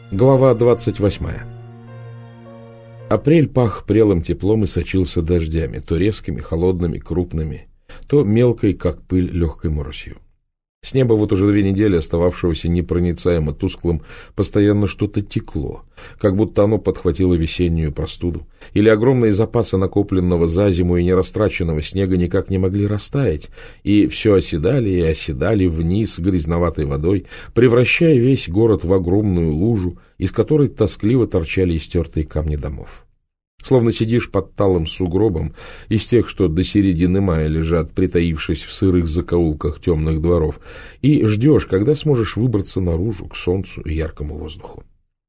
Глава 28. Апрель пах прелым теплом и сочился дождями, то резкими, холодными, крупными, то мелкой, как пыль, легкой моросью. С неба вот уже 2 недели, остававшегося непроницаемо тусклым, постоянно что-то текло, как будто оно подхватило весеннюю простуду, или огромные запасы накопленного за зиму и нерастраченного снега никак не могли растаять, и все оседали и оседали вниз грязноватой водой, превращая весь город в огромную лужу, из которой тоскливо торчали истертые камни домов. Словно сидишь под талым сугробом из тех, что до середины мая лежат, притаившись в сырых закоулках темных дворов, и ждешь, когда сможешь выбраться наружу, к солнцу и яркому воздуху.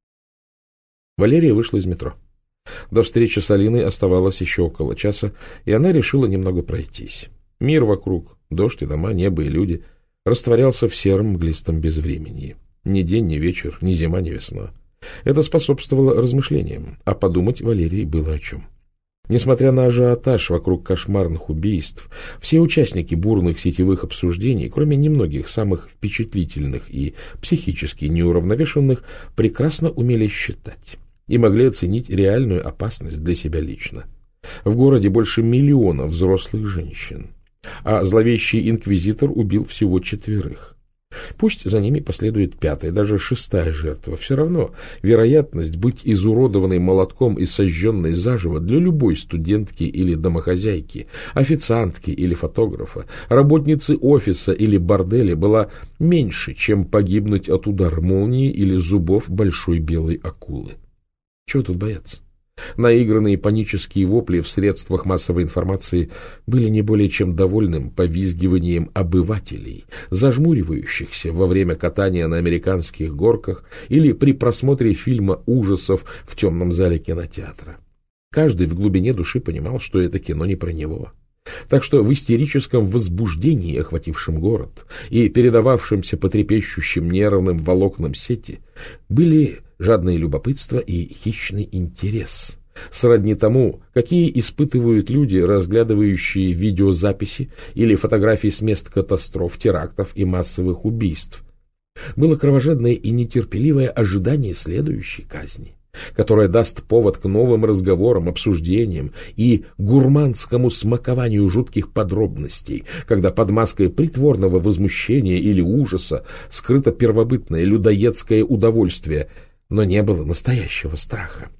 Валерия вышла из метро. До встречи с Алиной оставалось еще около часа, и она решила немного пройтись. Мир вокруг, дождь и дома, небо и люди, растворялся в сером мглистом безвременье. Ни день, ни вечер, ни зима, ни весна. Это способствовало размышлениям, а подумать Валерии было о чем. Несмотря на ажиотаж вокруг кошмарных убийств, все участники бурных сетевых обсуждений, кроме немногих самых впечатлительных и психически неуравновешенных, прекрасно умели считать и могли оценить реальную опасность для себя лично. В городе больше 1 миллиона взрослых женщин, а зловещий инквизитор убил всего 4. Пусть за ними последует 5-я, даже 6-я жертва. Все равно вероятность быть изуродованной молотком и сожженной заживо для любой студентки или домохозяйки, официантки или фотографа, работницы офиса или борделя была меньше, чем погибнуть от удара молнии или зубов большой белой акулы. Чего тут бояться? Наигранные панические вопли в средствах массовой информации были не более чем довольным повизгиванием обывателей, зажмуривающихся во время катания на американских горках или при просмотре фильма ужасов в темном зале кинотеатра. Каждый в глубине души понимал, что это кино не про него. Так что в истерическом возбуждении, охватившем город и передававшемся по трепещущим нервным волокнам сети, были жадное любопытство и хищный интерес, сродни тому, какие испытывают люди, разглядывающие видеозаписи или фотографии с мест катастроф, терактов и массовых убийств. Было кровожадное и нетерпеливое ожидание следующей казни, которая даст повод к новым разговорам, обсуждениям и гурманскому смакованию жутких подробностей, когда под маской притворного возмущения или ужаса скрыто первобытное людоедское удовольствие, но не было настоящего страха.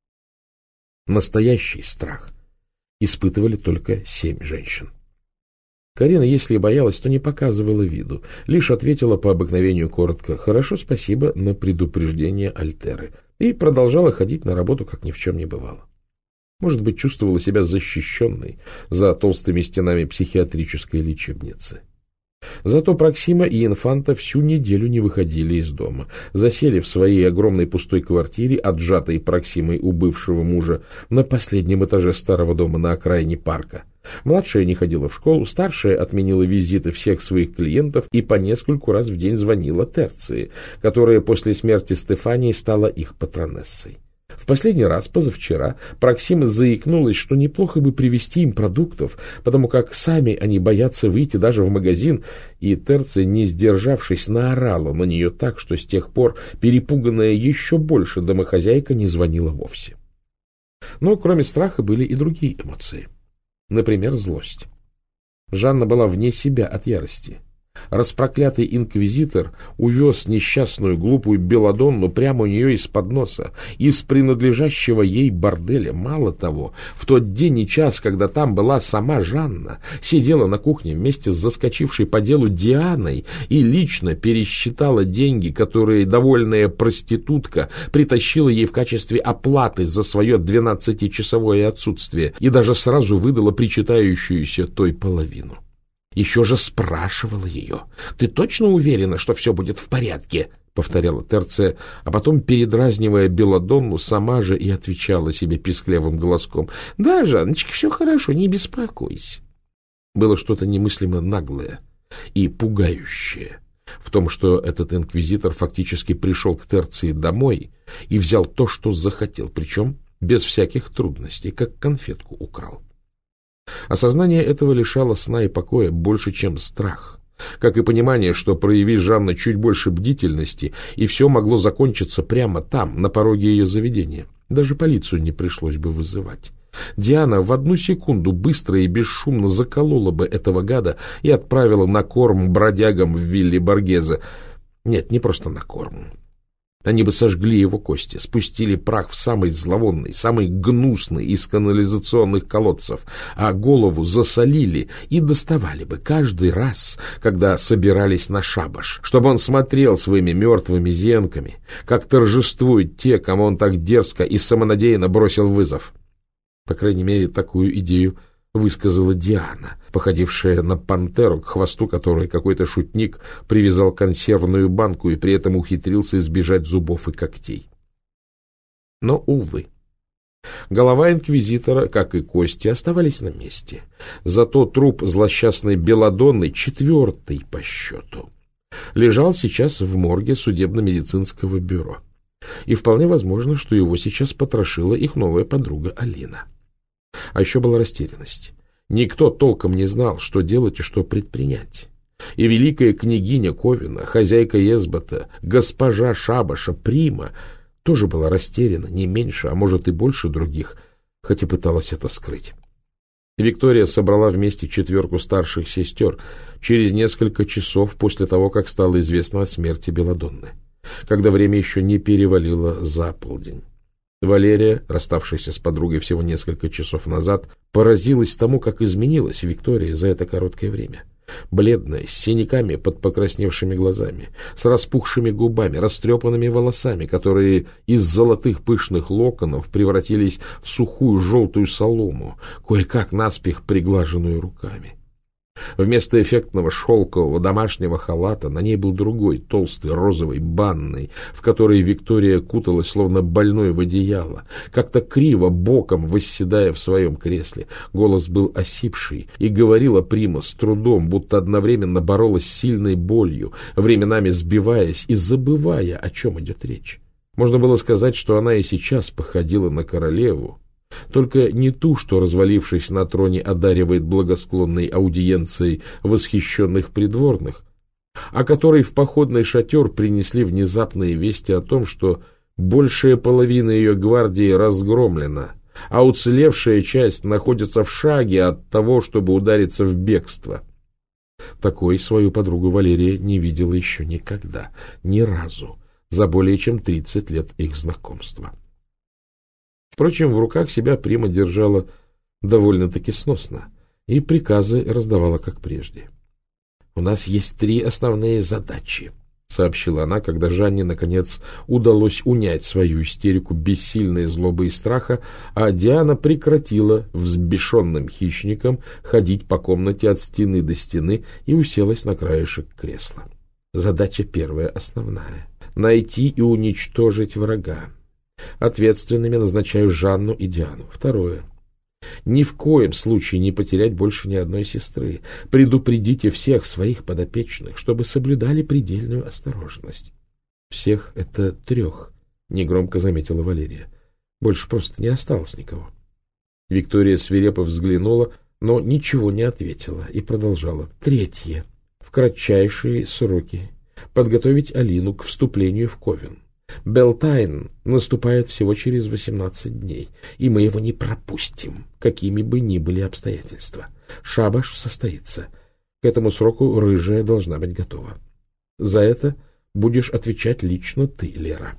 Настоящий страх испытывали только 7 женщин. Карина, если и боялась, то не показывала виду, лишь ответила по обыкновению коротко «Хорошо, спасибо» на предупреждение Альтеры и продолжала ходить на работу, как ни в чем не бывало. Может быть, чувствовала себя защищенной за толстыми стенами психиатрической лечебницы. Зато Проксима и Инфанта всю неделю не выходили из дома, засели в своей огромной пустой квартире, отжатой Проксимой у бывшего мужа, на последнем этаже старого дома на окраине парка. Младшая не ходила в школу, старшая отменила визиты всех своих клиентов и по нескольку раз в день звонила Терции, которая после смерти Стефании стала их патронессой. В последний раз, позавчера, Проксима заикнулась, что неплохо бы привезти им продуктов, потому как сами они боятся выйти даже в магазин, и Терция, не сдержавшись, наорала на нее так, что с тех пор перепуганная еще больше домохозяйка не звонила вовсе. Но кроме страха были и другие эмоции. Например, злость. Жанна была вне себя от ярости. Распроклятый инквизитор увез несчастную глупую Белладонну прямо у нее из-под носа, из принадлежащего ей борделя. Мало того, в тот день и час, когда там была сама Жанна, сидела на кухне вместе с заскочившей по делу Дианой и лично пересчитала деньги, которые довольная проститутка притащила ей в качестве оплаты за свое 12-часовое отсутствие и даже сразу выдала причитающуюся той половину. Еще же спрашивала ее: «Ты точно уверена, что все будет в порядке?» — повторяла Терция, а потом, передразнивая Белладонну, сама же и отвечала себе писклявым голоском: «Да, Жанночка, все хорошо, не беспокойся». Было что-то немыслимо наглое и пугающее в том, что этот инквизитор фактически пришел к Терции домой и взял то, что захотел, причем без всяких трудностей, как конфетку украл. Осознание этого лишало сна и покоя больше, чем страх, как и понимание, что, прояви Жанна чуть больше бдительности, и все могло закончиться прямо там, на пороге ее заведения. Даже полицию не пришлось бы вызывать. Диана в одну секунду быстро и бесшумно заколола бы этого гада и отправила на корм бродягам в вилле Боргезе. Нет, не просто на корм. Они бы сожгли его кости, спустили прах в самый зловонный, самый гнусный из канализационных колодцев, а голову засолили и доставали бы каждый раз, когда собирались на шабаш, чтобы он смотрел своими мертвыми зенками, как торжествуют те, кому он так дерзко и самонадеянно бросил вызов. По крайней мере, такую идею высказала Диана, походившая на пантеру, к хвосту которой какой-то шутник привязал консервную банку и при этом ухитрился избежать зубов и когтей. Но, увы, голова инквизитора, как и кости, оставались на месте. Зато труп злосчастной Белладонны, 4-й по счету, лежал сейчас в морге судебно-медицинского бюро. И вполне возможно, что его сейчас потрошила их новая подруга Алина. А еще была растерянность. Никто толком не знал, что делать и что предпринять. И великая княгиня Ковина, хозяйка Езбота, госпожа Шабаша, Прима, тоже была растеряна, не меньше, а может и больше других, хотя пыталась это скрыть. Виктория собрала вместе 4 старших сестер через несколько часов после того, как стало известно о смерти Белладонны, когда время еще не перевалило за полдень. Валерия, расставшаяся с подругой всего несколько часов назад, поразилась тому, как изменилась Виктория за это короткое время. Бледная, с синяками под покрасневшими глазами, с распухшими губами, растрепанными волосами, которые из золотых пышных локонов превратились в сухую желтую солому, кое-как наспех приглаженную руками. Вместо эффектного шелкового домашнего халата на ней был другой, толстый, розовый, банный, в который Виктория куталась, словно больной в одеяло, как-то криво, боком восседая в своем кресле. Голос был осипший, и говорила Прима с трудом, будто одновременно боролась с сильной болью, временами сбиваясь и забывая, о чем идет речь. Можно было сказать, что она и сейчас походила на королеву, только не ту, что, развалившись на троне, одаривает благосклонной аудиенцией восхищенных придворных, а которой в походный шатер принесли внезапные вести о том, что большая половина ее гвардии разгромлена, а уцелевшая часть находится в шаге от того, чтобы удариться в бегство. Такой свою подругу Валерия не видела еще никогда, ни разу, за более чем 30 лет их знакомства. Впрочем, в руках себя Прима держала довольно-таки сносно и приказы раздавала, как прежде. — У нас есть 3 основные задачи, — сообщила она, когда Жанне, наконец, удалось унять свою истерику бессильной злобы и страха, а Диана прекратила взбешенным хищником ходить по комнате от стены до стены и уселась на краешек кресла. Задача первая, основная — найти и уничтожить врага. Ответственными назначаю Жанну и Диану. Второе. Ни в коем случае не потерять больше ни одной сестры. Предупредите всех своих подопечных, чтобы соблюдали предельную осторожность. Всех — это 3, негромко заметила Валерия. Больше просто не осталось никого. Виктория свирепо взглянула, но ничего не ответила и продолжала. 3. В кратчайшие сроки подготовить Алину к вступлению в Ковен. Белтайн наступает всего через 18 дней, и мы его не пропустим, какими бы ни были обстоятельства. Шабаш состоится. К этому сроку рыжая должна быть готова. За это будешь отвечать лично ты, Лера.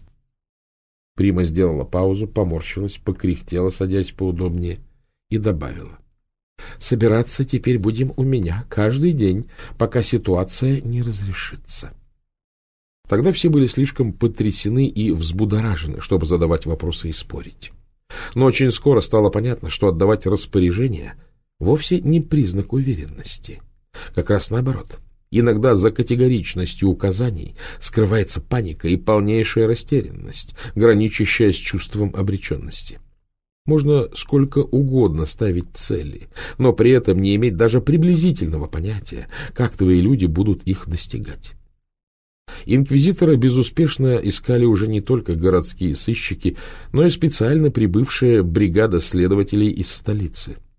Прима сделала паузу, поморщилась, покряхтела, садясь поудобнее, и добавила. Собираться теперь будем у меня каждый день, пока ситуация не разрешится. Тогда все были слишком потрясены и взбудоражены, чтобы задавать вопросы и спорить. Но очень скоро стало понятно, что отдавать распоряжения вовсе не признак уверенности. Как раз наоборот. Иногда за категоричностью указаний скрывается паника и полнейшая растерянность, граничащая с чувством обреченности. Можно сколько угодно ставить цели, но при этом не иметь даже приблизительного понятия, как твои люди будут их достигать. Инквизитора безуспешно искали уже не только городские сыщики, но и специально прибывшая бригада следователей из столицы.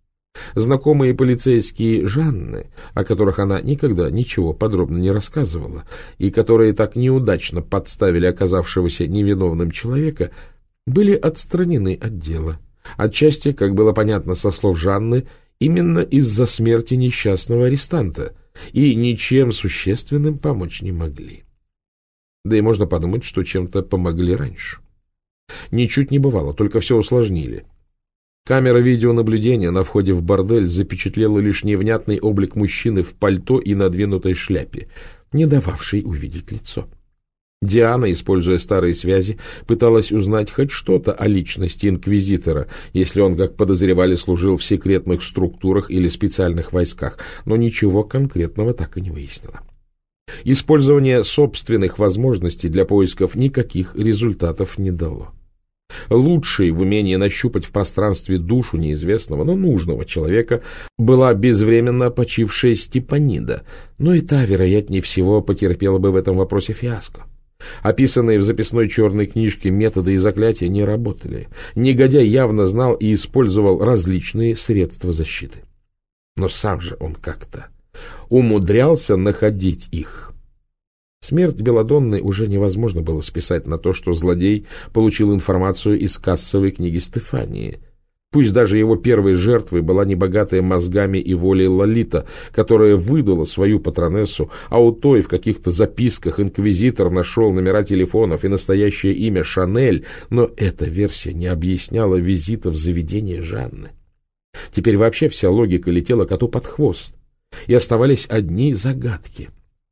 Знакомые полицейские Жанны, о которых она никогда ничего подробно не рассказывала, и которые так неудачно подставили оказавшегося невиновным человека, были отстранены от дела. Отчасти, как было понятно со слов Жанны, именно из-за смерти несчастного арестанта, и ничем существенным помочь не могли. Да и можно подумать, что чем-то помогли раньше. Ничуть не бывало, только все усложнили. Камера видеонаблюдения на входе в бордель запечатлела лишь невнятный облик мужчины в пальто и надвинутой шляпе, не дававшей увидеть лицо. Диана, используя старые связи, пыталась узнать хоть что-то о личности инквизитора, если он, как подозревали, служил в секретных структурах или специальных войсках, но ничего конкретного так и не выяснила. Использование собственных возможностей для поисков никаких результатов не дало. Лучшей в умении нащупать в пространстве душу неизвестного, но нужного человека была безвременно почившая Степанида, но и та, вероятнее всего, потерпела бы в этом вопросе фиаско. Описанные в записной черной книжке методы и заклятия не работали. Негодяй явно знал и использовал различные средства защиты. Но сам же он как-то умудрялся находить их. Смерть Беладонны уже невозможно было списать на то, что злодей получил информацию из кассовой книги Стефании. Пусть даже его первой жертвой была небогатая мозгами и волей Лолита, которая выдала свою патронессу, а у той в каких-то записках инквизитор нашел номера телефонов и настоящее имя Шанель, но эта версия не объясняла визита в заведение Жанны. Теперь вообще вся логика летела коту под хвост, и оставались одни загадки.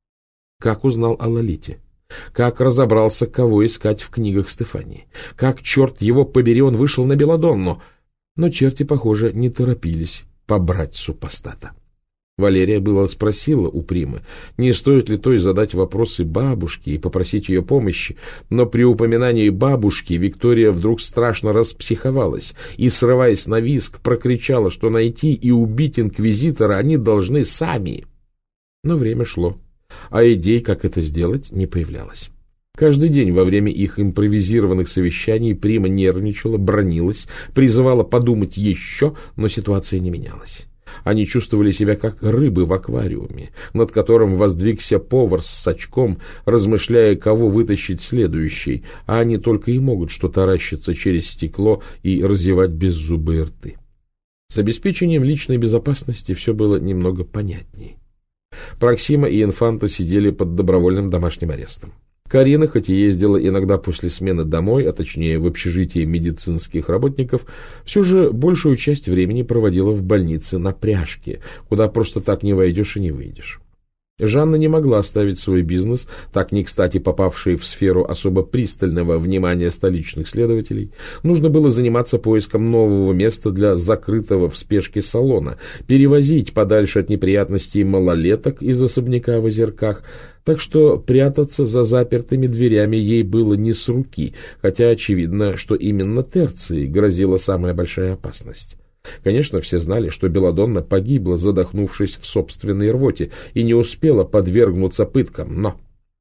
Как узнал о Лолите? Как разобрался, кого искать в книгах Стефании? Как, черт его побери, он вышел на Беладонну? Но черти, похоже, не торопились побрать супостата. Валерия было спросила у Примы, не стоит ли той задать вопросы бабушке и попросить ее помощи, но при упоминании бабушки Виктория вдруг страшно распсиховалась и, срываясь на визг, прокричала, что найти и убить инквизитора они должны сами. Но время шло, а идей, как это сделать, не появлялось. Каждый день во время их импровизированных совещаний Прима нервничала, бранилась, призывала подумать еще, но ситуация не менялась. Они чувствовали себя как рыбы в аквариуме, над которым воздвигся повар с сачком, размышляя, кого вытащить следующий, а они только и могут что таращиться через стекло и разевать беззубые рты. С обеспечением личной безопасности все было немного понятнее. Проксима и Инфанта сидели под добровольным домашним арестом. Карина, хоть и ездила иногда после смены домой, а точнее в общежитие медицинских работников, все же большую часть времени проводила в больнице на пряжке, куда просто так не войдешь и не выйдешь. Жанна не могла оставить свой бизнес, так не кстати попавший в сферу особо пристального внимания столичных следователей. Нужно было заниматься поиском нового места для закрытого в спешке салона, перевозить подальше от неприятностей малолеток из особняка в Озерках, так что прятаться за запертыми дверями ей было не с руки, хотя очевидно, что именно Терции грозила самая большая опасность. Конечно, все знали, что Беладонна погибла, задохнувшись в собственной рвоте, и не успела подвергнуться пыткам, но...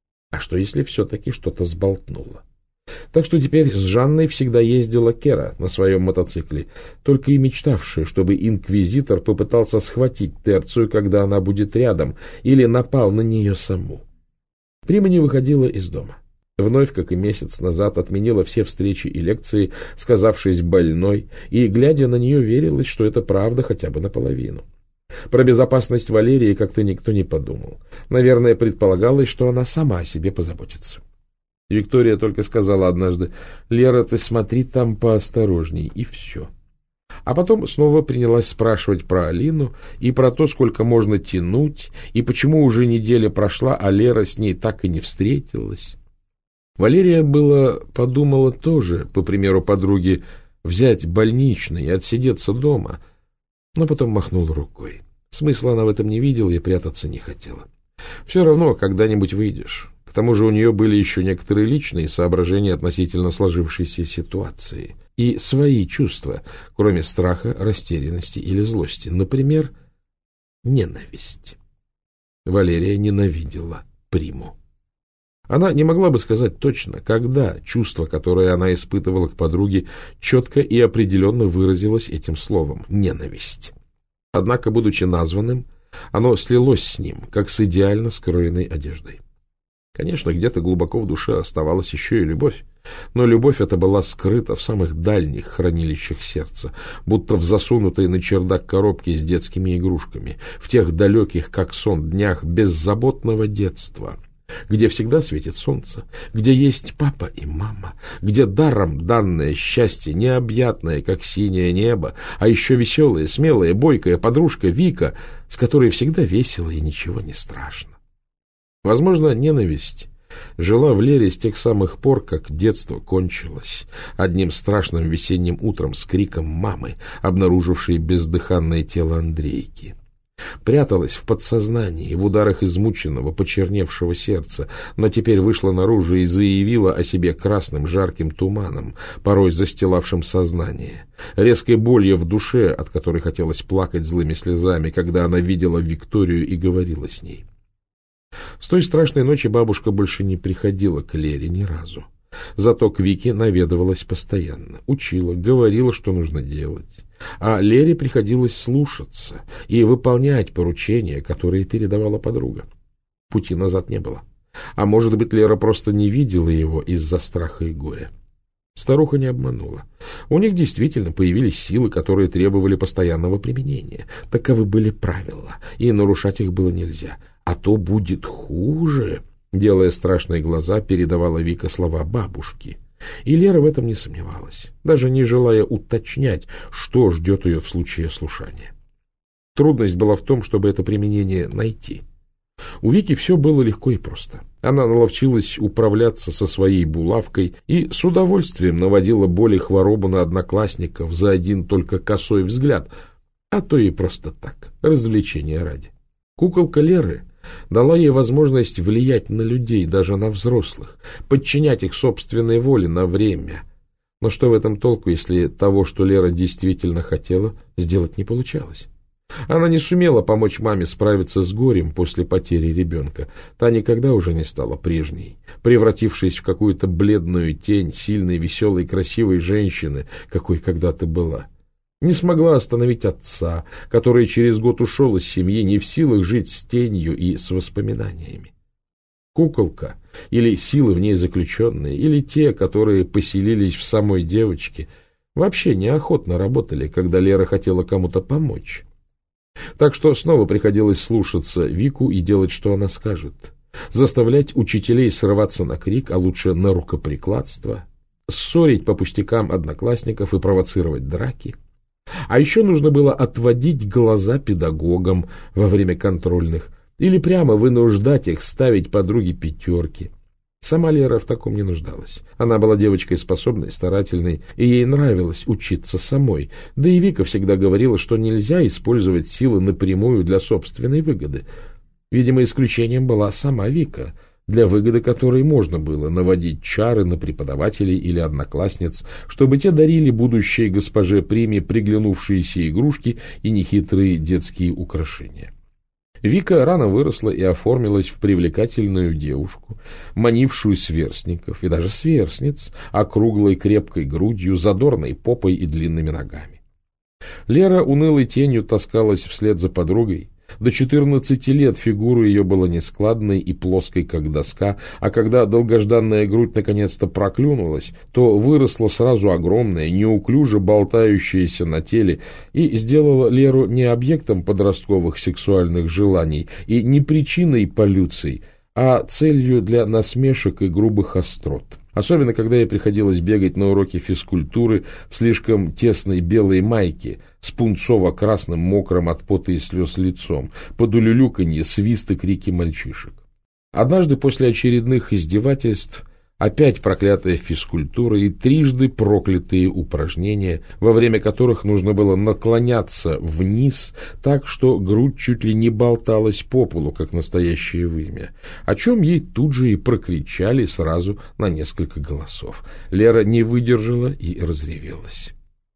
А что, если все-таки что-то сболтнула? Так что теперь с Жанной всегда ездила Кера на своем мотоцикле, только и мечтавшая, чтобы инквизитор попытался схватить Терцию, когда она будет рядом, или напал на нее саму. Прима не выходила из дома. Вновь, как и месяц назад, отменила все встречи и лекции, сказавшись больной, и, глядя на нее, верилось, что это правда хотя бы наполовину. Про безопасность Валерии как-то никто не подумал. Наверное, предполагалось, что она сама о себе позаботится. Виктория только сказала однажды: «Лера, ты смотри там поосторожней», и все. А потом снова принялась спрашивать про Алину и про то, сколько можно тянуть, и почему уже неделя прошла, а Лера с ней так и не встретилась. Валерия подумала тоже, по примеру подруги, взять больничный и отсидеться дома, но потом махнула рукой. Смысла она в этом не видела и прятаться не хотела. Все равно когда-нибудь выйдешь. К тому же у нее были еще некоторые личные соображения относительно сложившейся ситуации и свои чувства, кроме страха, растерянности или злости. Например, ненависть. Валерия ненавидела Приму. Она не могла бы сказать точно, когда чувство, которое она испытывала к подруге, четко и определенно выразилось этим словом — ненависть. Однако, будучи названным, оно слилось с ним, как с идеально скроенной одеждой. Конечно, где-то глубоко в душе оставалась еще и любовь, но любовь эта была скрыта в самых дальних хранилищах сердца, будто в засунутой на чердак коробке с детскими игрушками, в тех далеких, как сон, днях беззаботного детства, где всегда светит солнце, где есть папа и мама, где даром данное счастье необъятное, как синее небо, а еще веселая, смелая, бойкая подружка Вика, с которой всегда весело и ничего не страшно. Возможно, ненависть жила в Лере с тех самых пор, как детство кончилось одним страшным весенним утром с криком мамы, обнаружившей бездыханное тело Андрейки. Пряталась в подсознании, в ударах измученного, почерневшего сердца, но теперь вышла наружу и заявила о себе красным жарким туманом, порой застилавшим сознание, резкой болью в душе, от которой хотелось плакать злыми слезами, когда она видела Викторию и говорила с ней. С той страшной ночи бабушка больше не приходила к Лере ни разу. Зато к Вике наведывалась постоянно, учила, говорила, что нужно делать. А Лере приходилось слушаться и выполнять поручения, которые передавала подруга. Пути назад не было. А может быть, Лера просто не видела его из-за страха и горя. Старуха не обманула. У них действительно появились силы, которые требовали постоянного применения. Таковы были правила, и нарушать их было нельзя. А то будет хуже, делая страшные глаза, передавала Вика слова бабушки. И Лера в этом не сомневалась, даже не желая уточнять, что ждет ее в случае слушания. Трудность была в том, чтобы это применение найти. У Вики все было легко и просто. Она наловчилась управляться со своей булавкой и с удовольствием наводила боль и хворобу на одноклассников за один только косой взгляд, а то и просто так, развлечения ради. Куколка Леры дала ей возможность влиять на людей, даже на взрослых, подчинять их собственной воле на время. Но что в этом толку, если того, что Лера действительно хотела, сделать не получалось? Она не сумела помочь маме справиться с горем после потери ребенка. Та никогда уже не стала прежней, превратившись в какую-то бледную тень сильной, веселой, красивой женщины, какой когда-то была. Не смогла остановить отца, который через год ушел из семьи, не в силах жить с тенью и с воспоминаниями. Куколка, или силы в ней заключенные, или те, которые поселились в самой девочке, вообще неохотно работали, когда Лера хотела кому-то помочь. Так что снова приходилось слушаться Вику и делать, что она скажет. Заставлять учителей срываться на крик, а лучше на рукоприкладство, ссорить по пустякам одноклассников и провоцировать драки. А еще нужно было отводить глаза педагогам во время контрольных или прямо вынуждать их ставить подруге пятерки. Сама Лера в таком не нуждалась. Она была девочкой способной, старательной, и ей нравилось учиться самой. Да и Вика всегда говорила, что нельзя использовать силы напрямую для собственной выгоды. Видимо, исключением была сама Вика, для выгоды которой можно было наводить чары на преподавателей или одноклассниц, чтобы те дарили будущей госпоже Приме приглянувшиеся игрушки и нехитрые детские украшения. Вика рано выросла и оформилась в привлекательную девушку, манившую сверстников и даже сверстниц, округлой крепкой грудью, задорной попой и длинными ногами. Лера унылой тенью таскалась вслед за подругой. До 14 лет фигура ее была нескладной и плоской, как доска, а когда долгожданная грудь наконец-то проклюнулась, то выросла сразу огромная, неуклюже болтающаяся на теле и сделала Леру не объектом подростковых сексуальных желаний и не причиной полюций, а целью для насмешек и грубых острот. Особенно, когда ей приходилось бегать на уроки физкультуры в слишком тесной белой майке с пунцово-красным, мокрым от пота и слез лицом, под улюлюканье, свист и крики мальчишек. Однажды после очередных издевательств опять проклятая физкультура и трижды проклятые упражнения, во время которых нужно было наклоняться вниз так, что грудь чуть ли не болталась по полу, как настоящее вымя, о чем ей тут же и прокричали сразу на несколько голосов. Лера не выдержала и разревелась.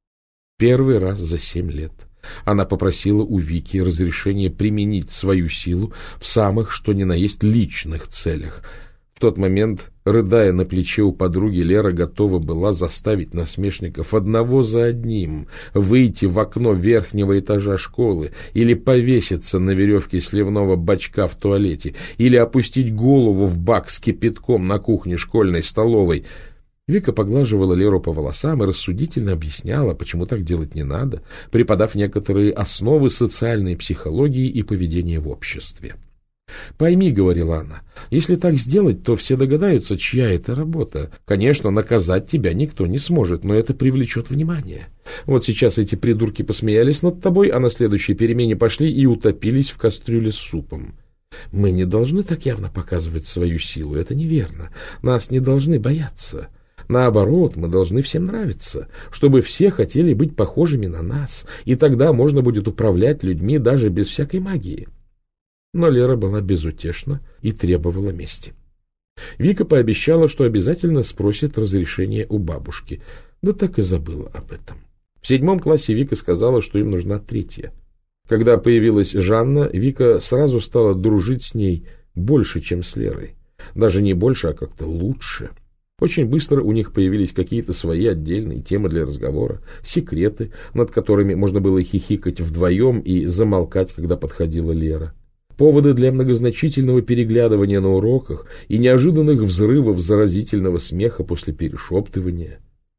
Первый раз за 7 лет она попросила у Вики разрешения применить свою силу в самых, что ни на есть, личных целях. В тот момент, рыдая на плече у подруги, Лера готова была заставить насмешников одного за одним выйти в окно верхнего этажа школы или повеситься на веревке сливного бачка в туалете или опустить голову в бак с кипятком на кухне школьной столовой. Вика поглаживала Леру по волосам и рассудительно объясняла, почему так делать не надо, преподав некоторые основы социальной психологии и поведения в обществе. «Пойми, — говорила она, — если так сделать, то все догадаются, чья это работа. Конечно, наказать тебя никто не сможет, но это привлечет внимание. Вот сейчас эти придурки посмеялись над тобой, а на следующей перемене пошли и утопились в кастрюле с супом. Мы не должны так явно показывать свою силу, это неверно. Нас не должны бояться. Наоборот, мы должны всем нравиться, чтобы все хотели быть похожими на нас, и тогда можно будет управлять людьми даже без всякой магии». Но Лера была безутешна и требовала мести. Вика пообещала, что обязательно спросит разрешение у бабушки, да так и забыла об этом. В 7 классе Вика сказала, что им нужна 3-я. Когда появилась Жанна, Вика сразу стала дружить с ней больше, чем с Лерой. Даже не больше, а как-то лучше. Очень быстро у них появились какие-то свои отдельные темы для разговора, секреты, над которыми можно было хихикать вдвоем и замолкать, когда подходила Лера. Поводы для многозначительного переглядывания на уроках и неожиданных взрывов заразительного смеха после перешептывания.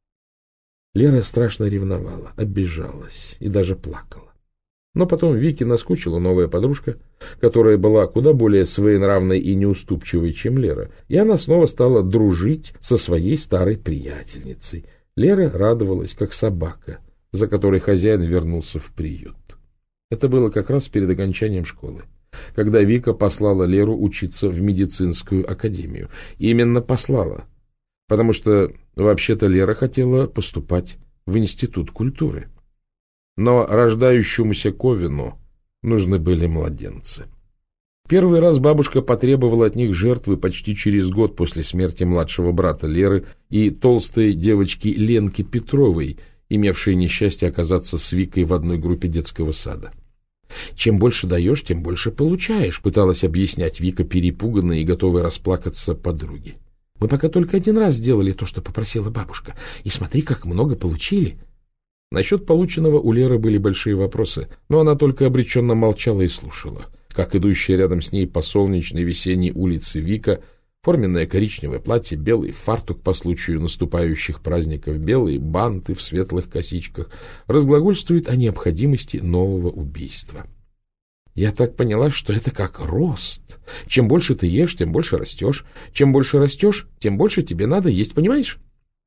Лера страшно ревновала, обижалась и даже плакала. Но потом Вике наскучила новая подружка, которая была куда более своенравной и неуступчивой, чем Лера, и она снова стала дружить со своей старой приятельницей. Лера радовалась, как собака, за которой хозяин вернулся в приют. Это было как раз перед окончанием школы, когда Вика послала Леру учиться в медицинскую академию. Именно послала, потому что вообще-то Лера хотела поступать в Институт культуры. Но рождающемуся Ковину нужны были младенцы. Первый раз бабушка потребовала от них жертвы почти через год после смерти младшего брата Леры и толстой девочки Ленки Петровой, имевшей несчастье оказаться с Викой в одной группе детского сада. «Чем больше даешь, тем больше получаешь», — пыталась объяснять Вика, перепуганная и готовая расплакаться подруге. «Мы пока только 1 раз сделали то, что попросила бабушка, и смотри, как много получили». Насчет полученного у Леры были большие вопросы, но она только обреченно молчала и слушала, как идущая рядом с ней по солнечной весенней улице Вика, форменное коричневое платье, белый фартук по случаю наступающих праздников, белые банты в светлых косичках, разглагольствует о необходимости нового убийства. «Я так поняла, что это как рост. Чем больше ты ешь, тем больше растешь. Чем больше растешь, тем больше тебе надо есть, понимаешь?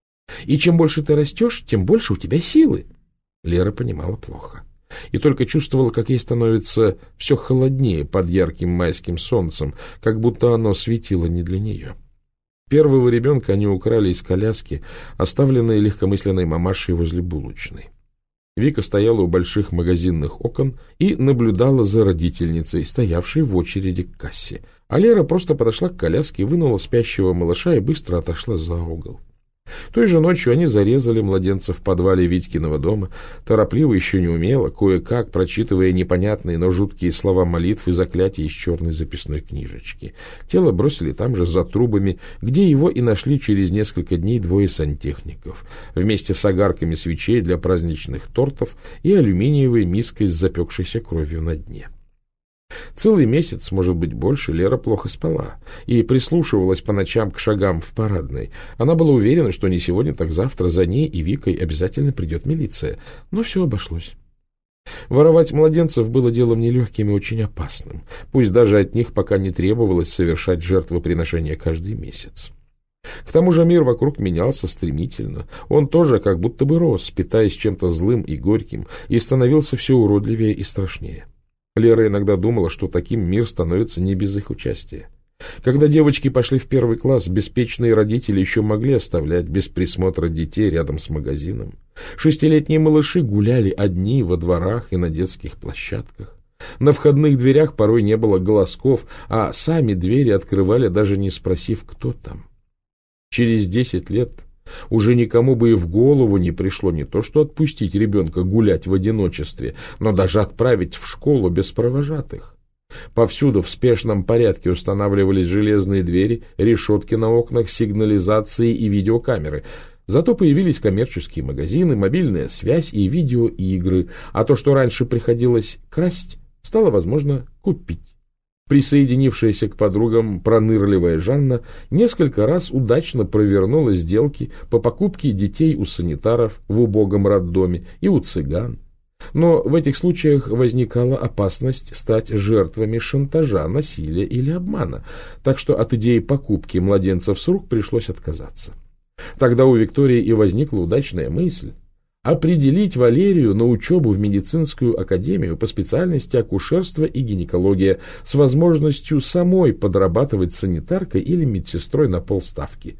И чем больше ты растешь, тем больше у тебя силы». Лера понимала плохо и только чувствовала, как ей становится все холоднее под ярким майским солнцем, как будто оно светило не для нее. Первого ребенка они украли из коляски, оставленной легкомысленной мамашей возле булочной. Вика стояла у больших магазинных окон и наблюдала за родительницей, стоявшей в очереди к кассе. А Лера просто подошла к коляске, вынула спящего малыша и быстро отошла за угол. Той же ночью они зарезали младенца в подвале Витькиного дома, торопливо, еще не умело, кое-как прочитывая непонятные, но жуткие слова молитв и заклятий из черной записной книжечки. Тело бросили там же, за трубами, где его и нашли через несколько дней 2 сантехников, вместе с огарками свечей для праздничных тортов и алюминиевой миской с запекшейся кровью на дне. Целый месяц, может быть больше, Лера плохо спала и прислушивалась по ночам к шагам в парадной. Она была уверена, что не сегодня, так завтра за ней и Викой обязательно придет милиция, но все обошлось. Воровать младенцев было делом нелегким и очень опасным, пусть даже от них пока не требовалось совершать жертвоприношение каждый месяц. К тому же мир вокруг менялся стремительно. Он тоже как будто бы рос, питаясь чем-то злым и горьким, и становился все уродливее и страшнее. Лера иногда думала, что таким мир становится не без их участия. Когда девочки пошли в 1 класс, беспечные родители еще могли оставлять без присмотра детей рядом с магазином. 6-летние малыши гуляли одни во дворах и на детских площадках. На входных дверях порой не было голосков, а сами двери открывали, даже не спросив, кто там. Через 10 лет уже никому бы и в голову не пришло не то что отпустить ребенка гулять в одиночестве, но даже отправить в школу без провожатых. Повсюду в спешном порядке устанавливались железные двери, решетки на окнах, сигнализации и видеокамеры. Зато появились коммерческие магазины, мобильная связь и видеоигры, а то, что раньше приходилось красть, стало возможно купить. Присоединившаяся к подругам пронырливая Жанна несколько раз удачно провернула сделки по покупке детей у санитаров в убогом роддоме и у цыган. Но в этих случаях возникала опасность стать жертвами шантажа, насилия или обмана, так что от идеи покупки младенцев с рук пришлось отказаться. Тогда у Виктории и возникла удачная мысль определить Валерию на учебу в медицинскую академию по специальности акушерство и гинекология с возможностью самой подрабатывать санитаркой или медсестрой на полставки.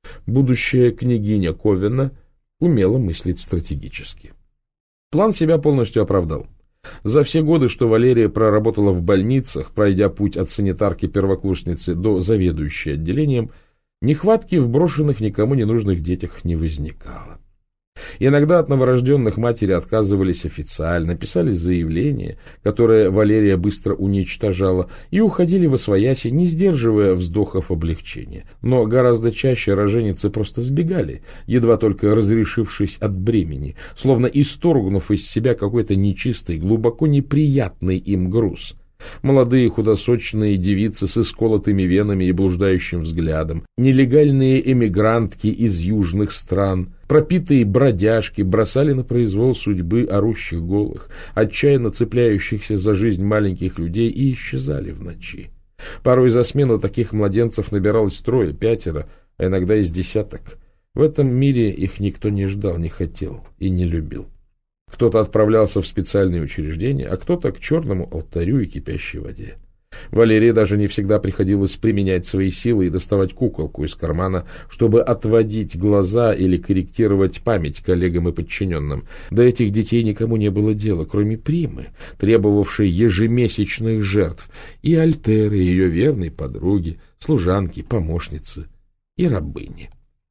Будущая княгиня Ковина умела мыслить стратегически. План себя полностью оправдал. За все годы, что Валерия проработала в больницах, пройдя путь от санитарки-первокурсницы до заведующей отделением, нехватки в брошенных никому не нужных детях не возникало. Иногда от новорожденных матери отказывались официально, писали заявление, которое Валерия быстро уничтожала, и уходили восвояси, не сдерживая вздохов облегчения. Но гораздо чаще роженицы просто сбегали, едва только разрешившись от бремени, словно исторгнув из себя какой-то нечистый, глубоко неприятный им груз. Молодые худосочные девицы с исколотыми венами и блуждающим взглядом, нелегальные эмигрантки из южных стран, пропитые бродяжки бросали на произвол судьбы орущих голых, отчаянно цепляющихся за жизнь маленьких людей и исчезали в ночи. Порой за смену таких младенцев набиралось 3-5, а иногда из десяток. В этом мире их никто не ждал, не хотел и не любил. Кто-то отправлялся в специальные учреждения, а кто-то к черному алтарю и кипящей воде. Валерии даже не всегда приходилось применять свои силы и доставать куколку из кармана, чтобы отводить глаза или корректировать память коллегам и подчиненным. До этих детей никому не было дела, кроме Примы, требовавшей ежемесячных жертв, и Альтеры, ее верной подруги, служанки, помощницы и рабыни.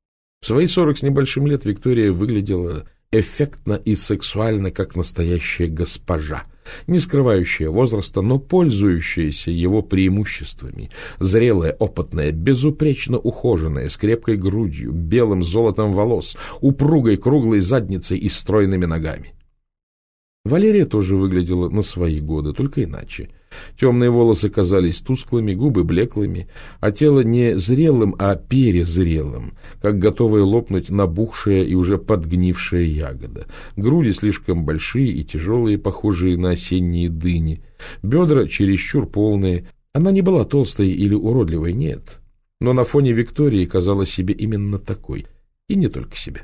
В свои 40 с небольшим лет Виктория выглядела эффектно и сексуально, как настоящая госпожа, не скрывающая возраста, но пользующаяся его преимуществами, зрелая, опытная, безупречно ухоженная, с крепкой грудью, белым золотом волос, упругой круглой задницей и стройными ногами. Валерия тоже выглядела на свои годы, только иначе. Темные волосы казались тусклыми, губы блеклыми, а тело не зрелым, а перезрелым, как готовая лопнуть набухшая и уже подгнившая ягода. Груди слишком большие и тяжелые, похожие на осенние дыни. Бедра чересчур полные. Она не была толстой или уродливой, нет. Но на фоне Виктории казалась себе именно такой. И не только себе.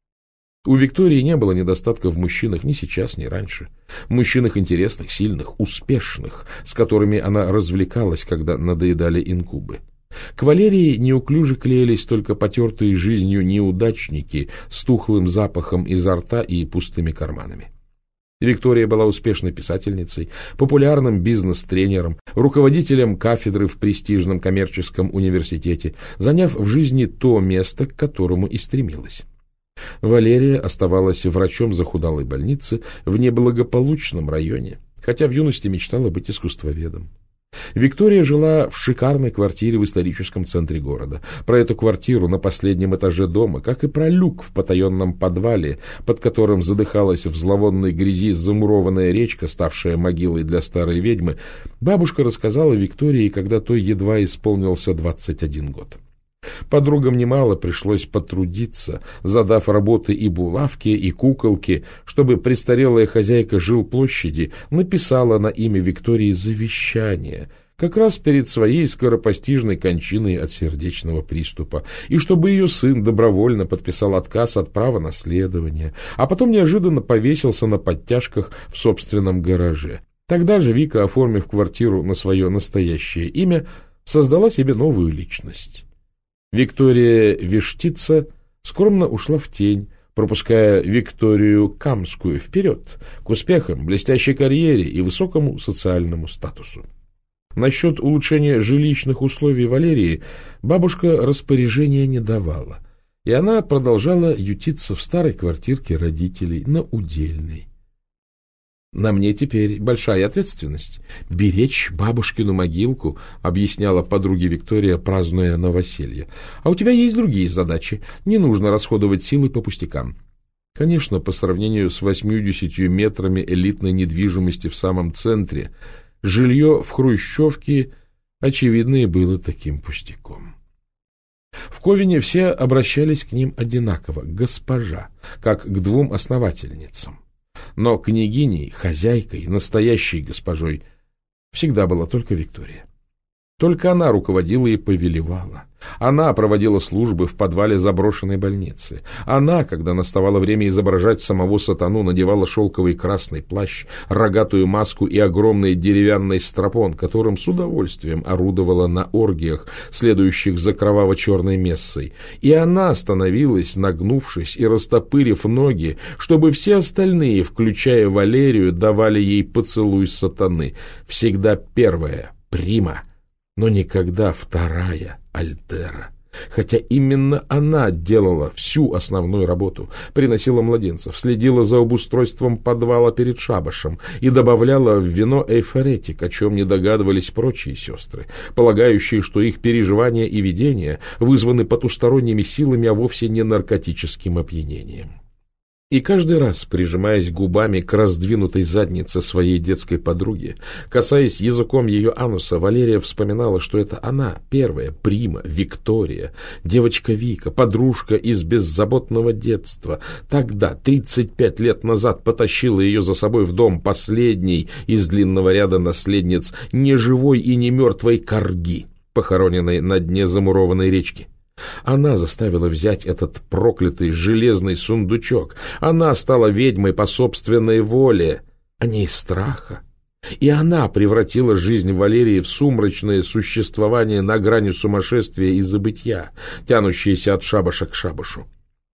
У Виктории не было недостатка в мужчинах ни сейчас, ни раньше. Мужчинах интересных, сильных, успешных, с которыми она развлекалась, когда надоедали инкубы. К Валерии неуклюже клеились только потертые жизнью неудачники с тухлым запахом изо рта и пустыми карманами. Виктория была успешной писательницей, популярным бизнес-тренером, руководителем кафедры в престижном коммерческом университете, заняв в жизни то место, к которому и стремилась. Валерия оставалась врачом захудалой больницы в неблагополучном районе, хотя в юности мечтала быть искусствоведом. Виктория жила в шикарной квартире в историческом центре города. Про эту квартиру на последнем этаже дома, как и про люк в потаенном подвале, под которым задыхалась в зловонной грязи замурованная речка, ставшая могилой для старой ведьмы, бабушка рассказала Виктории, когда той едва исполнился 21 год. Подругам немало пришлось потрудиться, задав работы и булавки, и куколки, чтобы престарелая хозяйка жилплощади написала на имя Виктории завещание, как раз перед своей скоропостижной кончиной от сердечного приступа, и чтобы ее сын добровольно подписал отказ от права наследования, а потом неожиданно повесился на подтяжках в собственном гараже. Тогда же Вика, оформив квартиру на свое настоящее имя, создала себе новую личность. Виктория Вештица скромно ушла в тень, пропуская Викторию Камскую вперед, к успехам, блестящей карьере и высокому социальному статусу. Насчет улучшения жилищных условий Валерии бабушка распоряжения не давала, и она продолжала ютиться в старой квартирке родителей на Удельной. На мне теперь большая ответственность. Беречь бабушкину могилку, объясняла подруге Виктория, празднуя новоселье. А у тебя есть другие задачи. Не нужно расходовать силы по пустякам. Конечно, по сравнению с 80 метрами элитной недвижимости в самом центре, жилье в хрущевке, очевидно, и было таким пустяком. В Ковине все обращались к ним одинаково, госпожа, как к двум основательницам. Но княгиней, хозяйкой, настоящей госпожой всегда была только Виктория. Только она руководила и повелевала. Она проводила службы в подвале заброшенной больницы. Она, когда наставало время изображать самого сатану, надевала шелковый красный плащ, рогатую маску и огромный деревянный стропон, которым с удовольствием орудовала на оргиях, следующих за кроваво-черной мессой. И она становилась, нагнувшись и растопырив ноги, чтобы все остальные, включая Валерию, давали ей поцелуй сатаны. Всегда первая, прима, но никогда вторая, альтера. Хотя именно она делала всю основную работу, приносила младенцев, следила за обустройством подвала перед шабашем и добавляла в вино эйфоретик, о чем не догадывались прочие сестры, полагающие, что их переживания и видения вызваны потусторонними силами, а вовсе не наркотическим опьянением. И каждый раз, прижимаясь губами к раздвинутой заднице своей детской подруги, касаясь языком ее ануса, Валерия вспоминала, что это она, первая, прима, Виктория, девочка Вика, подружка из беззаботного детства. Тогда, 35 лет назад, потащила ее за собой в дом последней из длинного ряда наследниц неживой и не мертвой корги, похороненной на дне замурованной речки. Она заставила взять этот проклятый железный сундучок. Она стала ведьмой по собственной воле, а не из страха. И она превратила жизнь Валерии в сумрачное существование на грани сумасшествия и забытья, тянущееся от шабаша к шабашу.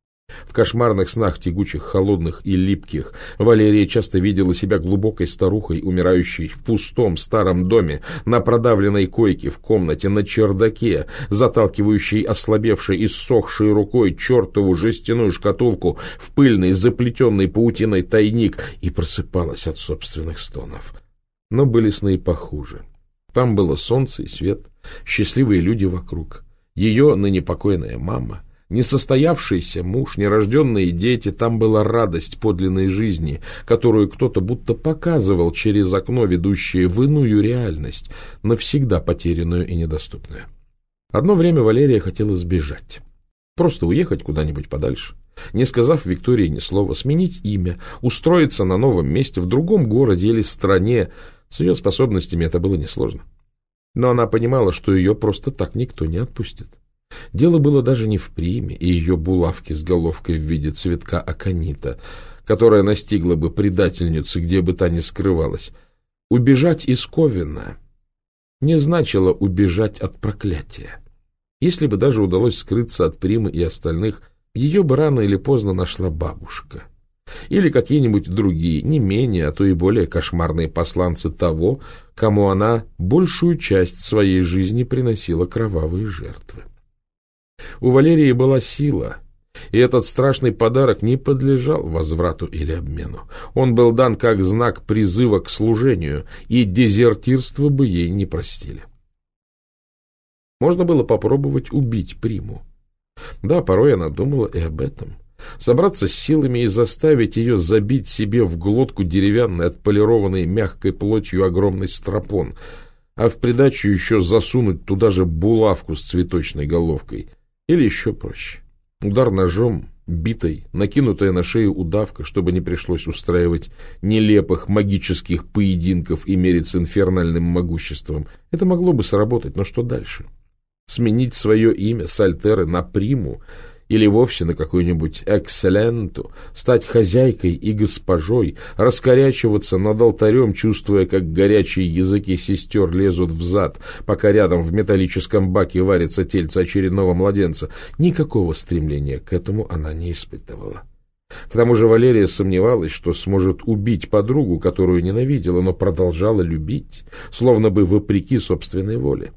В кошмарных снах, тягучих, холодных и липких, Валерия часто видела себя глубокой старухой, умирающей в пустом старом доме, на продавленной койке в комнате, на чердаке, заталкивающей ослабевшей и ссохшей рукой чертову жестяную шкатулку в пыльный, заплетенный паутиной тайник, и просыпалась от собственных стонов. Но были сны и похуже. Там было солнце и свет, счастливые люди вокруг, ее ныне покойная мама, несостоявшийся муж, нерожденные дети. Там была радость подлинной жизни, которую кто-то будто показывал через окно, ведущее в иную реальность, навсегда потерянную и недоступную. Одно время Валерия хотела сбежать, просто уехать куда-нибудь подальше, не сказав Виктории ни слова, сменить имя, устроиться на новом месте, в другом городе или стране. С ее способностями это было несложно. Но она понимала, что ее просто так никто не отпустит. Дело было даже не в приме и ее булавке с головкой в виде цветка аконита, которая настигла бы предательницу, где бы та ни скрывалась. Убежать из Ковина не значило убежать от проклятия. Если бы даже удалось скрыться от примы и остальных, ее бы рано или поздно нашла бабушка. Или какие-нибудь другие, не менее, а то и более кошмарные посланцы того, кому она большую часть своей жизни приносила кровавые жертвы. У Валерии была сила, и этот страшный подарок не подлежал возврату или обмену. Он был дан как знак призыва к служению, и дезертирство бы ей не простили. Можно было попробовать убить приму. Да, порой она думала и об этом. Собраться с силами и заставить ее забить себе в глотку деревянный, отполированный мягкой плотью огромный стропон, а в придачу еще засунуть туда же булавку с цветочной головкой. Или еще проще. Удар ножом, битой, накинутая на шею удавка, чтобы не пришлось устраивать нелепых магических поединков и мериться инфернальным могуществом. Это могло бы сработать, но что дальше? Сменить свое имя с Альтеры на Приму или вовсе на какую-нибудь Экселенту, стать хозяйкой и госпожой, раскорячиваться над алтарем, чувствуя, как горячие языки сестер лезут в зад, пока рядом в металлическом баке варится тельце очередного младенца. Никакого стремления к этому она не испытывала. К тому же Валерия сомневалась, что сможет убить подругу, которую ненавидела, но продолжала любить, словно бы вопреки собственной воле.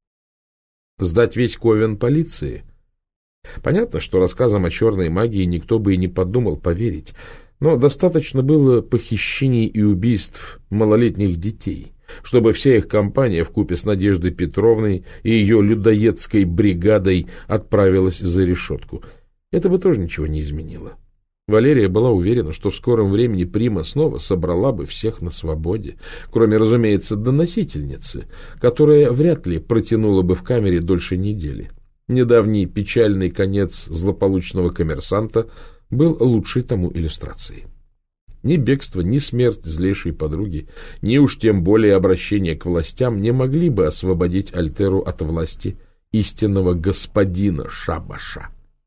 Сдать весь Ковен полиции? Понятно, что рассказам о черной магии никто бы и не подумал поверить, Но достаточно было похищений и убийств малолетних детей, чтобы вся их компания вкупе с Надеждой Петровной и ее людоедской бригадой отправилась за решетку. Это бы тоже ничего не изменило. Валерия была уверена, что в скором времени Прима снова собрала бы всех на свободе, кроме, разумеется, доносительницы, которая вряд ли протянула бы в камере дольше недели. Недавний печальный конец злополучного коммерсанта был лучшей тому иллюстрацией. Ни бегство, ни смерть злейшей подруги, ни уж тем более обращение к властям не могли бы освободить Альтеру от власти истинного господина Шабаша.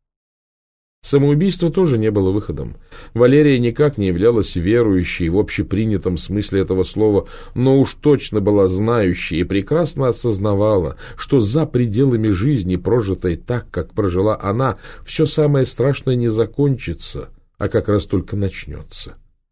Самоубийство тоже не было выходом. Валерия никак не являлась верующей в общепринятом смысле этого слова, но уж точно была знающей и прекрасно осознавала, что за пределами жизни, прожитой так, как прожила она, все самое страшное не закончится, а как раз только начнется.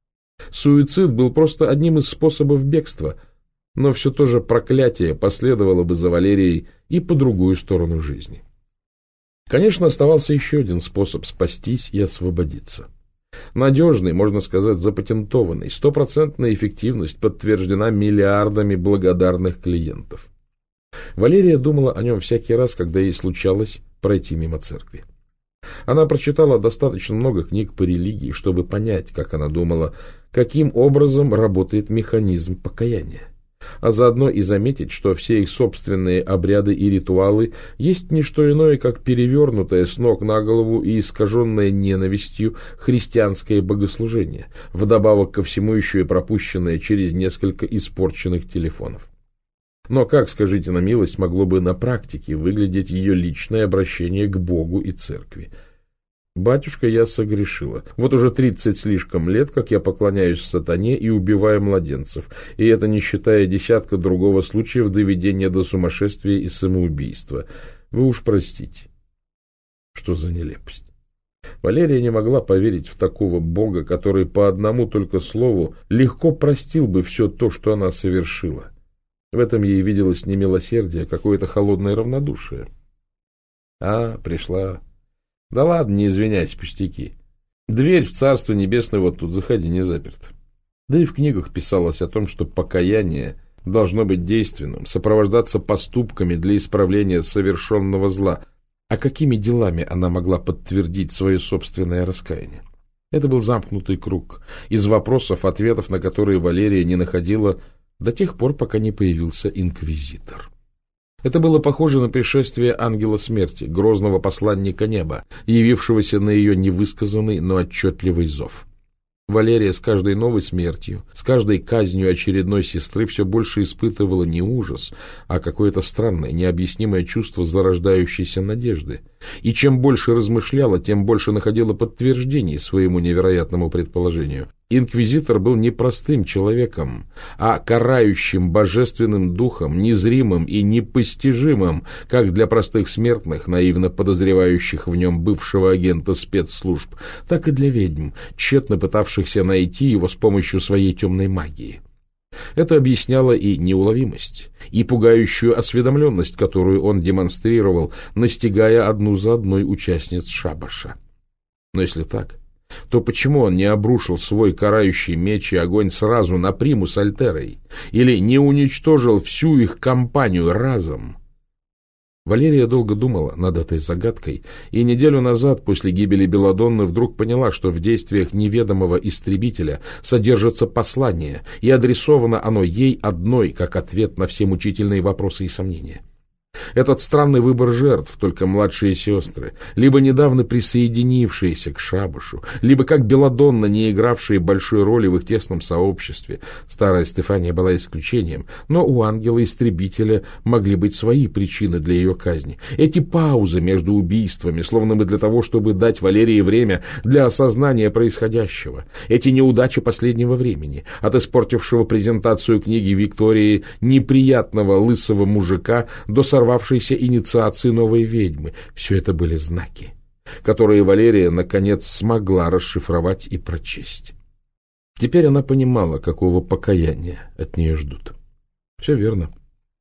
Суицид был просто одним из способов бегства, но все то же проклятие последовало бы за Валерией и по другую сторону жизни. Конечно, оставался еще один способ спастись и освободиться. Надежный, можно сказать, запатентованный, 100% эффективность подтверждена миллиардами благодарных клиентов. Валерия думала о нем всякий раз, когда ей случалось пройти мимо церкви. Она прочитала достаточно много книг по религии, чтобы понять, как она думала, каким образом работает механизм покаяния, а заодно и заметить, что все их собственные обряды и ритуалы есть не что иное, как перевернутое с ног на голову и искаженное ненавистью христианское богослужение, вдобавок ко всему еще и пропущенное через несколько испорченных телефонов. Но как, скажите на милость, могло бы на практике выглядеть ее личное обращение к Богу и церкви? «Батюшка, я согрешила. Вот уже 30 слишком лет, как я поклоняюсь сатане и убиваю младенцев, и это не считая десятка другого случаев доведения до сумасшествия и самоубийства. Вы уж простите». Что за нелепость? Валерия не могла поверить в такого Бога, который по одному только слову легко простил бы все то, что она совершила. В этом ей виделось не милосердие, а какое-то холодное равнодушие. Пришла. Да ладно, не извиняйся, пустяки. Дверь в Царство Небесное вот тут, заходи, не заперта. Да и в книгах писалось о том, что покаяние должно быть действенным, сопровождаться поступками для исправления совершенного зла. А какими делами она могла подтвердить свое собственное раскаяние? Это был замкнутый круг из вопросов, ответов на которые Валерия не находила до тех пор, пока не появился инквизитор. Это было похоже на пришествие ангела смерти, грозного посланника неба, явившегося на ее невысказанный, но отчетливый зов. Валерия с каждой новой смертью, с каждой казнью очередной сестры все больше испытывала не ужас, а какое-то странное, необъяснимое чувство зарождающейся надежды. И чем больше размышляла, тем больше находила подтверждений своему невероятному предположению. Инквизитор был не простым человеком, а карающим божественным духом, незримым и непостижимым, как для простых смертных, наивно подозревающих в нем бывшего агента спецслужб, так и для ведьм, тщетно пытавшихся найти его с помощью своей темной магии. Это объясняло и неуловимость, и пугающую осведомленность, которую он демонстрировал, настигая одну за одной участниц шабаша. Но если так, то почему он не обрушил свой карающий меч и огонь сразу на Приму с Альтерой, или не уничтожил всю их компанию разом? Валерия долго думала над этой загадкой, и неделю назад, после гибели Белладонны, вдруг поняла, что в действиях неведомого истребителя содержится послание, и адресовано оно ей одной, как ответ на все мучительные вопросы и сомнения. Этот странный выбор жертв, только младшие сестры, либо недавно присоединившиеся к шабашу, либо как Белладонна, не игравшие большой роли в их тесном сообществе. Старая Стефания была исключением, но у ангела-истребителя могли быть свои причины для ее казни. Эти паузы между убийствами, словно бы для того, чтобы дать Валерии время для осознания происходящего. Эти неудачи последнего времени, от испортившего презентацию книги Виктории неприятного лысого мужика до сорвавшейся инициации новой ведьмы. Все это были знаки, которые Валерия, наконец, смогла расшифровать и прочесть. Теперь она понимала, какого покаяния от нее ждут. Все верно.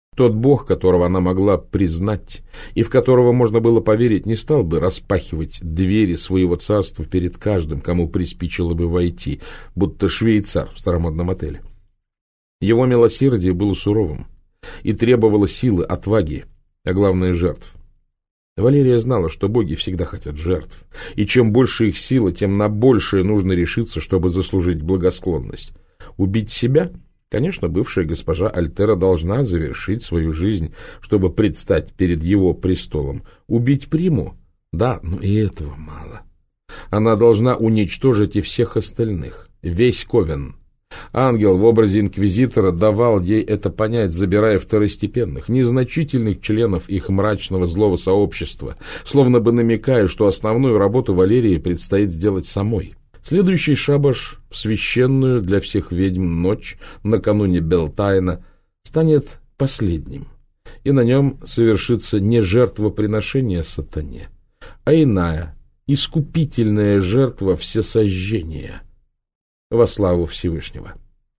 Тот бог, которого она могла признать и в которого можно было поверить, не стал бы распахивать двери своего царства перед каждым, кому приспичило бы войти, будто швейцар в старомодном отеле. Его милосердие было суровым и требовало силы, отваги, а главное — жертв. Валерия знала, что боги всегда хотят жертв, и чем больше их сила, тем на большее нужно решиться, чтобы заслужить благосклонность. Убить себя? Конечно, бывшая госпожа Альтера должна завершить свою жизнь, чтобы предстать перед его престолом. Убить Приму? Да, но и этого мало. Она должна уничтожить и всех остальных, весь Ковен. Ангел в образе инквизитора давал ей это понять, забирая второстепенных, незначительных членов их мрачного злого сообщества, словно бы намекая, что основную работу Валерии предстоит сделать самой. Следующий шабаш в священную для всех ведьм ночь накануне Белтайна станет последним, и на нем совершится не жертвоприношение сатане, а иная, искупительная жертва всесожжения во славу Всевышнего.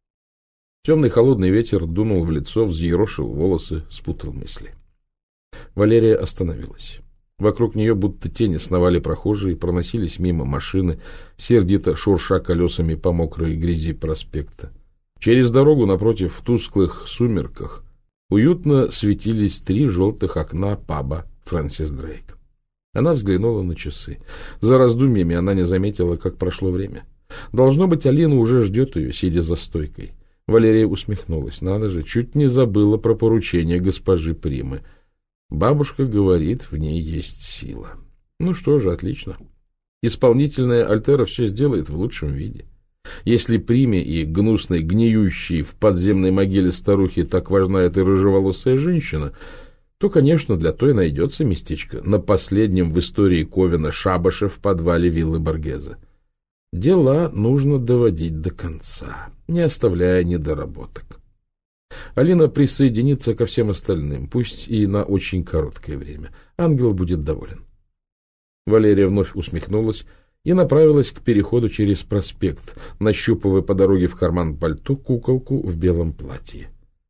Темный холодный ветер дунул в лицо, взъерошил волосы, спутал мысли. Валерия остановилась. Вокруг нее будто тени сновали прохожие, проносились мимо машины, сердито шурша колесами по мокрой грязи проспекта. Через дорогу напротив, в тусклых сумерках, уютно светились 3 желтых окна паба «Фрэнсис Дрейк». Она взглянула на часы. За раздумьями она не заметила, как прошло время. Должно быть, Алина уже ждет ее, сидя за стойкой. Валерия усмехнулась. Надо же, чуть не забыла про поручение госпожи Примы. Бабушка говорит, в ней есть сила. Ну что же, отлично. Исполнительная Альтера все сделает в лучшем виде. Если Приме и гнусной, гниющей в подземной могиле старухе так важна эта рыжеволосая женщина, то, конечно, для той найдется местечко на последнем в истории Ковена шабаше в подвале виллы Боргезе. Дела нужно доводить до конца, не оставляя недоработок. Алина присоединится ко всем остальным, пусть и на очень короткое время. Ангел будет доволен. Валерия вновь усмехнулась и направилась к переходу через проспект, нащупывая по дороге в карман пальто куколку в белом платье.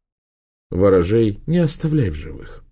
Ворожей не оставляй в живых.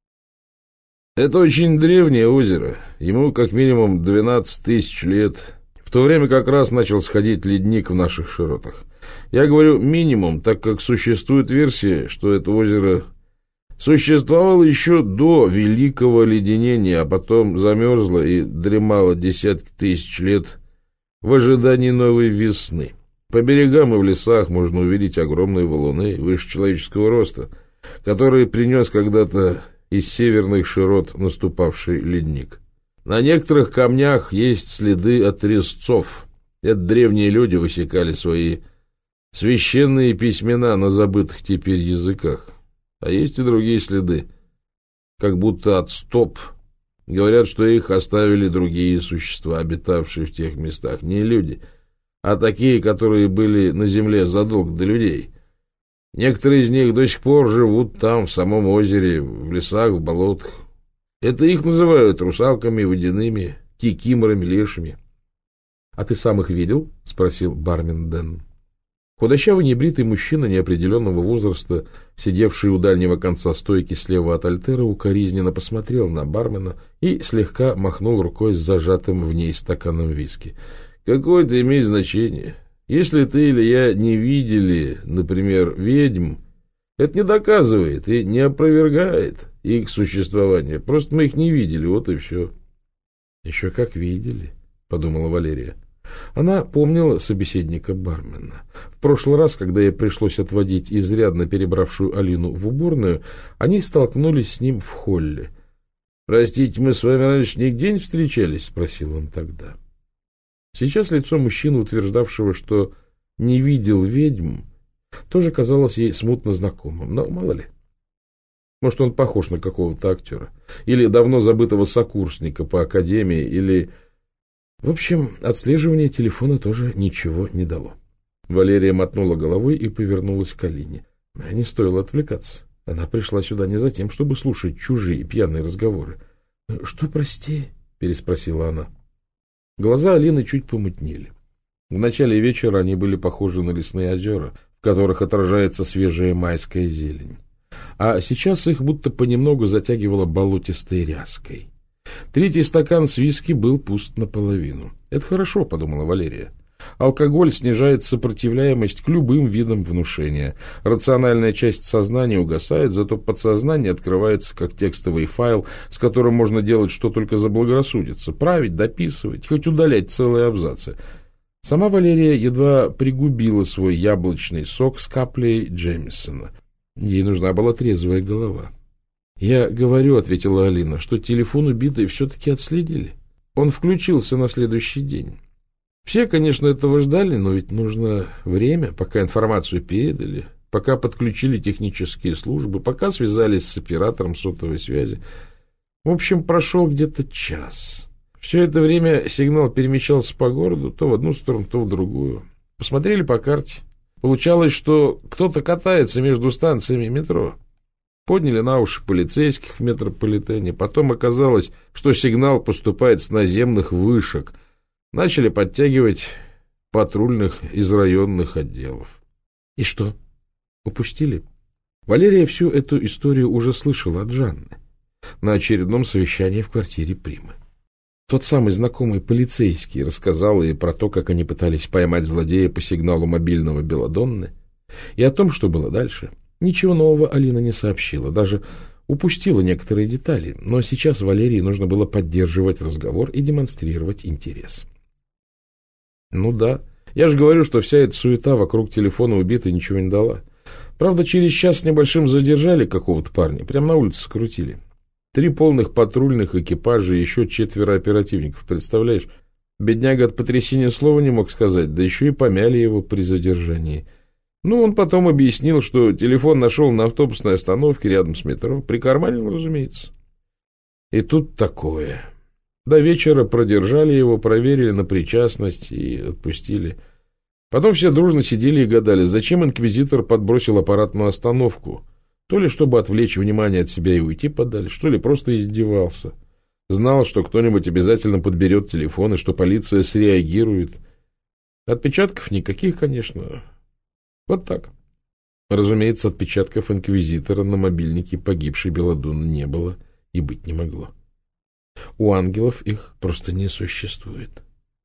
Это очень древнее озеро. Ему как минимум 12 тысяч лет. В то время как раз начал сходить ледник в наших широтах. Я говорю минимум, так как существует версия, что это озеро существовало еще до Великого Леденения, а потом замерзло и дремало десятки тысяч лет в ожидании новой весны. По берегам и в лесах можно увидеть огромные валуны выше человеческого роста, которые принес когда-то из северных широт наступавший ледник. На некоторых камнях есть следы от резцов. Это древние люди высекали свои священные письмена на забытых теперь языках. А есть и другие следы, как будто от стоп. Говорят, что их оставили другие существа, обитавшие в тех местах. Не люди, а такие, которые были на земле задолго до людей. Некоторые из них до сих пор живут там, в самом озере, в лесах, в болотах. Это их называют русалками, водяными, кикиморами, лешими. — А ты сам их видел? — спросил бармен Дэн. Худощавый небритый мужчина неопределенного возраста, сидевший у дальнего конца стойки слева от Альтеры, укоризненно посмотрел на бармена и слегка махнул рукой с зажатым в ней стаканом виски. — Какое это имеет значение? Если ты или я не видели, например, ведьм, это не доказывает и не опровергает их существование. Просто мы их не видели, вот и все. — Еще как видели, — подумала Валерия. Она помнила собеседника бармена. В прошлый раз, когда ей пришлось отводить изрядно перебравшую Алину в уборную, они столкнулись с ним в холле. — Простите, мы с вами раньше нигде не встречались? — спросил он тогда. Сейчас лицо мужчины, утверждавшего, что не видел ведьм, тоже казалось ей смутно знакомым, но мало ли. Может, он похож на какого-то актера, или давно забытого сокурсника по академии, или... В общем, отслеживание телефона тоже ничего не дало. Валерия мотнула головой и повернулась к Алине. Не стоило отвлекаться. Она пришла сюда не за тем, чтобы слушать чужие пьяные разговоры. — Что, прости? — переспросила она. Глаза Алины чуть помутнели. В начале вечера они были похожи на лесные озера, в которых отражается свежая майская зелень. а сейчас их будто понемногу затягивало болотистой ряской. Третий стакан с виски был пуст наполовину. «Это хорошо», — подумала Валерия. Алкоголь снижает сопротивляемость к любым видам внушения. Рациональная часть сознания угасает, зато подсознание открывается как текстовый файл, с которым можно делать что только заблагорассудится. Править, дописывать, хоть удалять целые абзацы. Сама Валерия едва пригубила свой яблочный сок с каплей Джемисона. Ей нужна была трезвая голова. «Я говорю», — ответила Алина, — «что телефон убитый все-таки отследили. Он включился на следующий день. Все, конечно, этого ждали, но ведь нужно время, пока информацию передали, пока подключили технические службы, пока связались с оператором сотовой связи. В общем, прошел где-то час. Все это время сигнал перемещался по городу, то в одну сторону, то в другую. Посмотрели по карте. Получалось, что кто-то катается между станциями метро. Подняли на уши полицейских в метрополитене. Потом оказалось, что сигнал поступает с наземных вышек. Начали подтягивать патрульных из районных отделов. И что? Упустили? Валерия всю эту историю уже слышала от Жанны на очередном совещании в квартире Примы. Тот самый знакомый полицейский рассказал ей про то, как они пытались поймать злодея по сигналу мобильного Белладонны, и о том, что было дальше. Ничего нового Алина не сообщила, даже упустила некоторые детали, но сейчас Валерии нужно было поддерживать разговор и демонстрировать интерес. Ну да, я же говорю, что вся эта суета вокруг телефона убитой ничего не дала. Правда, через час с небольшим задержали какого-то парня, прямо на улице скрутили. 3 полных патрульных экипажа и еще 4 оперативников, представляешь? Бедняга от потрясения слова не мог сказать, да еще и помяли его при задержании. Ну, он потом объяснил, что телефон нашел на автобусной остановке рядом с метро, прикарманил, разумеется. И тут такое... До вечера продержали его, проверили на причастность и отпустили. Потом все дружно сидели и гадали, зачем инквизитор подбросил аппарат на остановку. То ли чтобы отвлечь внимание от себя и уйти подальше, то ли просто издевался. Знал, что кто-нибудь обязательно подберет телефон и что полиция среагирует. Отпечатков никаких, конечно. Вот так. Разумеется, отпечатков инквизитора на мобильнике погибшей Белладонны не было и быть не могло. У ангелов их просто не существует.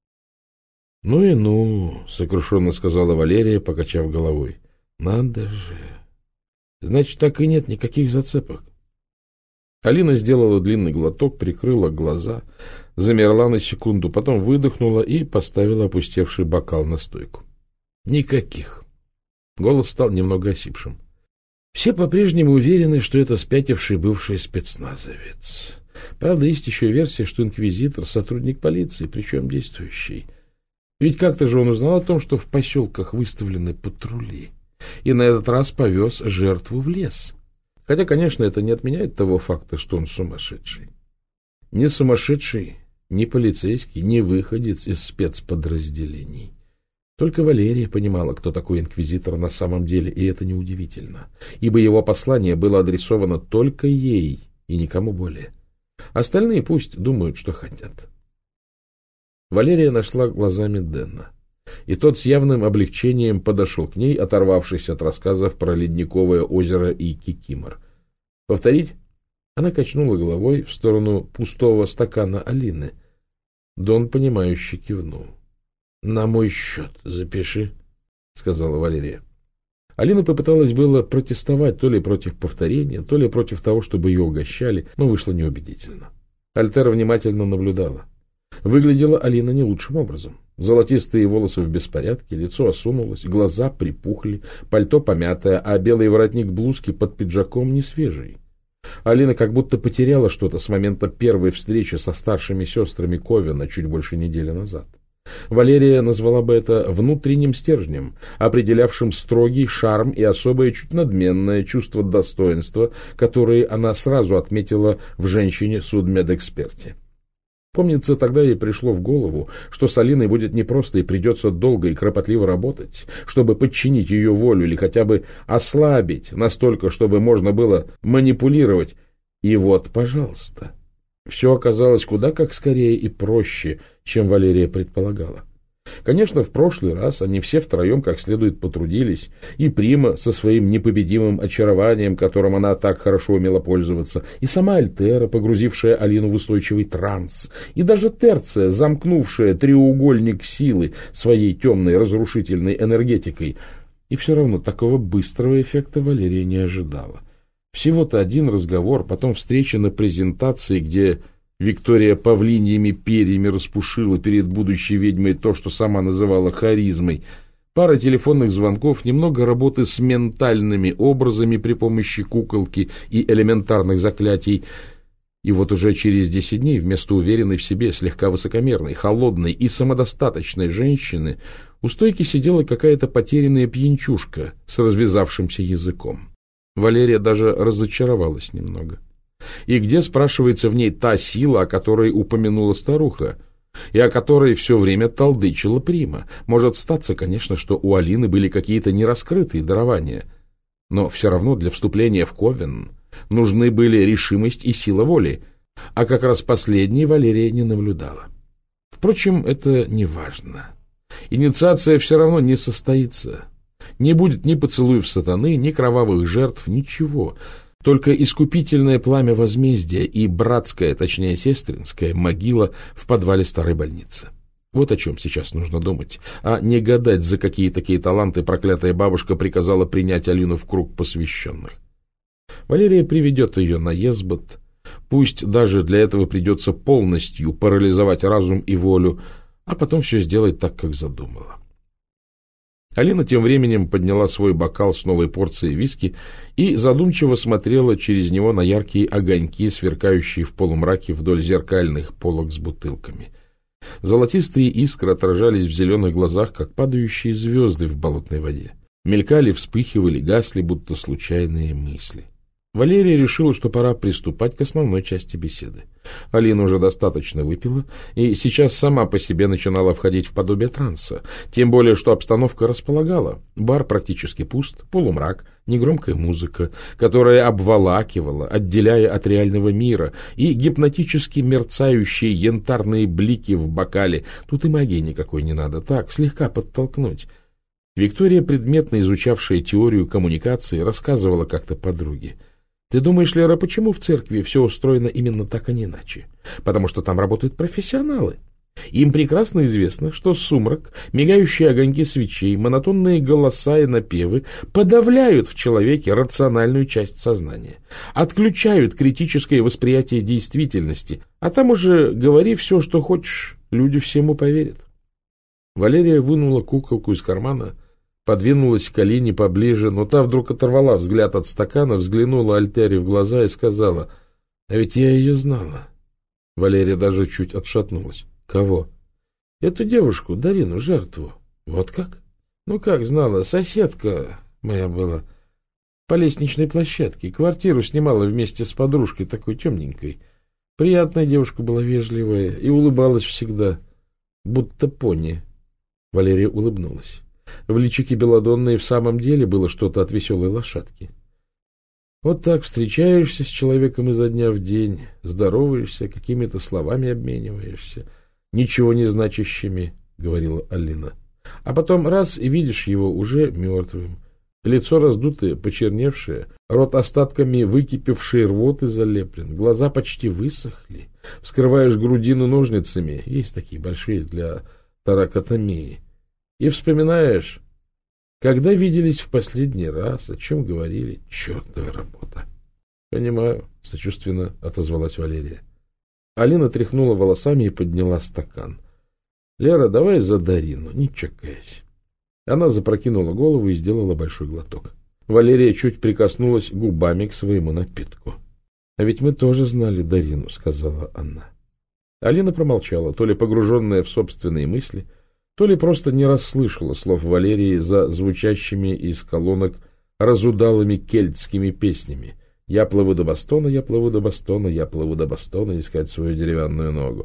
— Ну и ну, — сокрушенно сказала Валерия, покачав головой. — Надо же. Значит, так и нет никаких зацепок. Алина сделала длинный глоток, прикрыла глаза, замерла на секунду, потом выдохнула и поставила опустевший бокал на стойку. — Никаких. Голос стал немного осипшим. Все по-прежнему уверены, что это спятивший бывший спецназовец. Правда, есть еще версия, что инквизитор — сотрудник полиции, причем действующий. Ведь как-то же он узнал о том, что в поселках выставлены патрули, и на этот раз повез жертву в лес. Хотя, конечно, это не отменяет того факта, что он сумасшедший. Не сумасшедший, ни полицейский, ни выходец из спецподразделений. Только Валерия понимала, кто такой инквизитор на самом деле, и это неудивительно, ибо его послание было адресовано только ей и никому более. Остальные пусть думают, что хотят. Валерия нашла глазами Дэна, и тот с явным облегчением подошел к ней, оторвавшись от рассказов про Ледниковое озеро и Кикимор. «Повторить?» Она качнула головой в сторону пустого стакана Алины. Дон, понимающе кивнул. «На мой счет запиши», — сказала Валерия. Алина попыталась было протестовать то ли против повторения, то ли против того, чтобы ее угощали, но вышло неубедительно. Альтера внимательно наблюдала. Выглядела Алина не лучшим образом. Золотистые волосы в беспорядке, лицо осунулось, глаза припухли, пальто помятое, а белый воротник блузки под пиджаком не свежий. Алина как будто потеряла что-то с момента первой встречи со старшими сестрами Ковина чуть больше недели назад. Валерия назвала бы это внутренним стержнем, определявшим строгий шарм и особое чуть надменное чувство достоинства, которые она сразу отметила в женщине-судмедэксперте. Помнится, тогда ей пришло в голову, что с Алиной будет непросто и придется долго и кропотливо работать, чтобы подчинить ее волю или хотя бы ослабить настолько, чтобы можно было манипулировать. И вот, пожалуйста. Все оказалось куда как скорее и проще, чем Валерия предполагала. Конечно, в прошлый раз они все втроем как следует потрудились, и Прима со своим непобедимым очарованием, которым она так хорошо умела пользоваться, и сама Альтера, погрузившая Алину в устойчивый транс, и даже Терция, замкнувшая треугольник силы своей темной разрушительной энергетикой. И все равно такого быстрого эффекта Валерия не ожидала. Всего-то один разговор, потом встреча на презентации, где Виктория павлиньими перьями распушила перед будущей ведьмой то, что сама называла харизмой, пара телефонных звонков, немного работы с ментальными образами при помощи куколки и элементарных заклятий. И вот уже через 10 дней вместо уверенной в себе, слегка высокомерной, холодной и самодостаточной женщины у стойки сидела какая-то потерянная пьянчушка с развязавшимся языком. Валерия даже разочаровалась немного. И где, спрашивается, в ней та сила, о которой упомянула старуха, и о которой все время толдычила Прима? Может статься, конечно, что у Алины были какие-то нераскрытые дарования, но все равно для вступления в Ковен нужны были решимость и сила воли, а как раз последней Валерия не наблюдала. Впрочем, это не важно. Инициация все равно не состоится. Не будет ни поцелуев сатаны, ни кровавых жертв, ничего. Только искупительное пламя возмездия и братская, точнее сестринская, могила в подвале старой больницы. Вот о чем сейчас нужно думать, а не гадать, за какие такие таланты проклятая бабушка приказала принять Алину в круг посвященных. Валерия приведет ее на Езбот, пусть даже для этого придется полностью парализовать разум и волю, а потом все сделает так, как задумала. Алина тем временем подняла свой бокал с новой порцией виски и задумчиво смотрела через него на яркие огоньки, сверкающие в полумраке вдоль зеркальных полок с бутылками. Золотистые искры отражались в зеленых глазах, как падающие звезды в болотной воде. Мелькали, вспыхивали, гасли, будто случайные мысли. Валерия решила, что пора приступать к основной части беседы. Алина уже достаточно выпила и сейчас сама по себе начинала входить в подобие транса, тем более, что обстановка располагала. Бар практически пуст, полумрак, негромкая музыка, которая обволакивала, отделяя от реального мира, и гипнотически мерцающие янтарные блики в бокале. Тут и магии никакой не надо, так, слегка подтолкнуть. Виктория, предметно изучавшая теорию коммуникации, рассказывала как-то подруге: «Ты думаешь, Лера, почему в церкви все устроено именно так, а не иначе? Потому что там работают профессионалы. Им прекрасно известно, что сумрак, мигающие огоньки свечей, монотонные голоса и напевы подавляют в человеке рациональную часть сознания, отключают критическое восприятие действительности, а там уже говори все, что хочешь, люди всему поверят». Валерия вынула куколку из кармана, подвинулась к Алине поближе, но та вдруг оторвала взгляд от стакана, взглянула Альтере в глаза и сказала: «А ведь я ее знала». Валерия даже чуть отшатнулась. «Кого?» «Эту девушку, Дарину, жертву». «Вот как?» «Ну как знала, соседка моя была по лестничной площадке. Квартиру снимала вместе с подружкой, такой темненькой. Приятная девушка была, вежливая, и улыбалась всегда, будто пони». Валерия улыбнулась. В личике Белладонны и в самом деле было что-то от веселой лошадки. Вот так встречаешься с человеком изо дня в день, здороваешься, какими-то словами обмениваешься, ничего не значащими, — говорила Алина. А потом раз и видишь его уже мертвым. Лицо раздутое, почерневшее, рот остатками выкипевшей рвоты залеплен, глаза почти высохли. Вскрываешь грудину ножницами, есть такие большие для торакотомии, и вспоминаешь, когда виделись в последний раз, о чем говорили. Чертова работа. — Понимаю, — сочувственно отозвалась Валерия. Алина тряхнула волосами и подняла стакан. — Лера, давай за Дарину, не чокаясь. Она запрокинула голову и сделала большой глоток. Валерия чуть прикоснулась губами к своему напитку. — А ведь мы тоже знали Дарину, — сказала она. Алина промолчала, то ли погруженная в собственные мысли, то ли просто не расслышала слов Валерии за звучащими из колонок разудалыми кельтскими песнями. «Я плыву до Бостона, я плыву до Бостона, я плыву до Бостона искать свою деревянную ногу».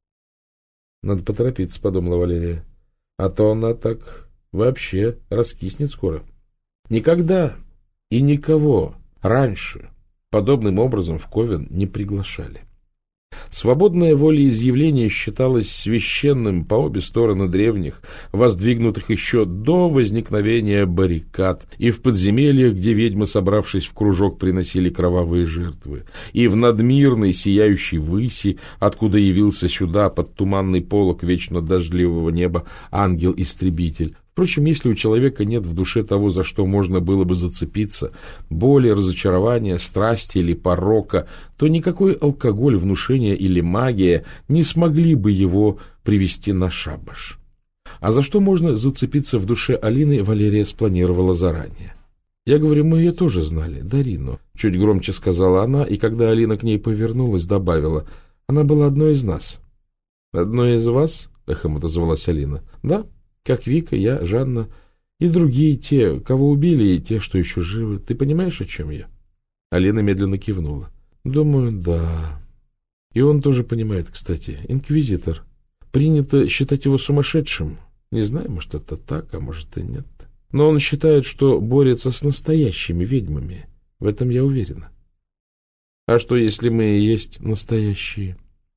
«Надо поторопиться», — подумала Валерия, — «а то она так вообще раскиснет скоро». Никогда и никого раньше подобным образом в Ковен не приглашали. Свободное волеизъявление считалось священным по обе стороны древних, воздвигнутых еще до возникновения баррикад, и в подземельях, где ведьмы, собравшись в кружок, приносили кровавые жертвы, и в надмирной сияющей выси, откуда явился сюда под туманный полог вечно дождливого неба ангел-истребитель. Впрочем, если у человека нет в душе того, за что можно было бы зацепиться, боли, разочарования, страсти или порока, то никакой алкоголь, внушение или магия не смогли бы его привести на шабаш. А за что можно зацепиться в душе Алины, Валерия спланировала заранее. Я говорю, мы ее тоже знали, Дарину, чуть громче сказала она, и когда Алина к ней повернулась, добавила, она была одной из нас. Одной из вас? Эхом отозвалась Алина. Да. Как Вика, я, Жанна и другие, те, кого убили, и те, что еще живы. Ты понимаешь, о чем я? Алина медленно кивнула. Думаю, да. И он тоже понимает, кстати. Инквизитор. Принято считать его сумасшедшим. Не знаю, может, это так, а может и нет. Но он считает, что борется с настоящими ведьмами. В этом я уверена. А что, если мы и есть настоящие?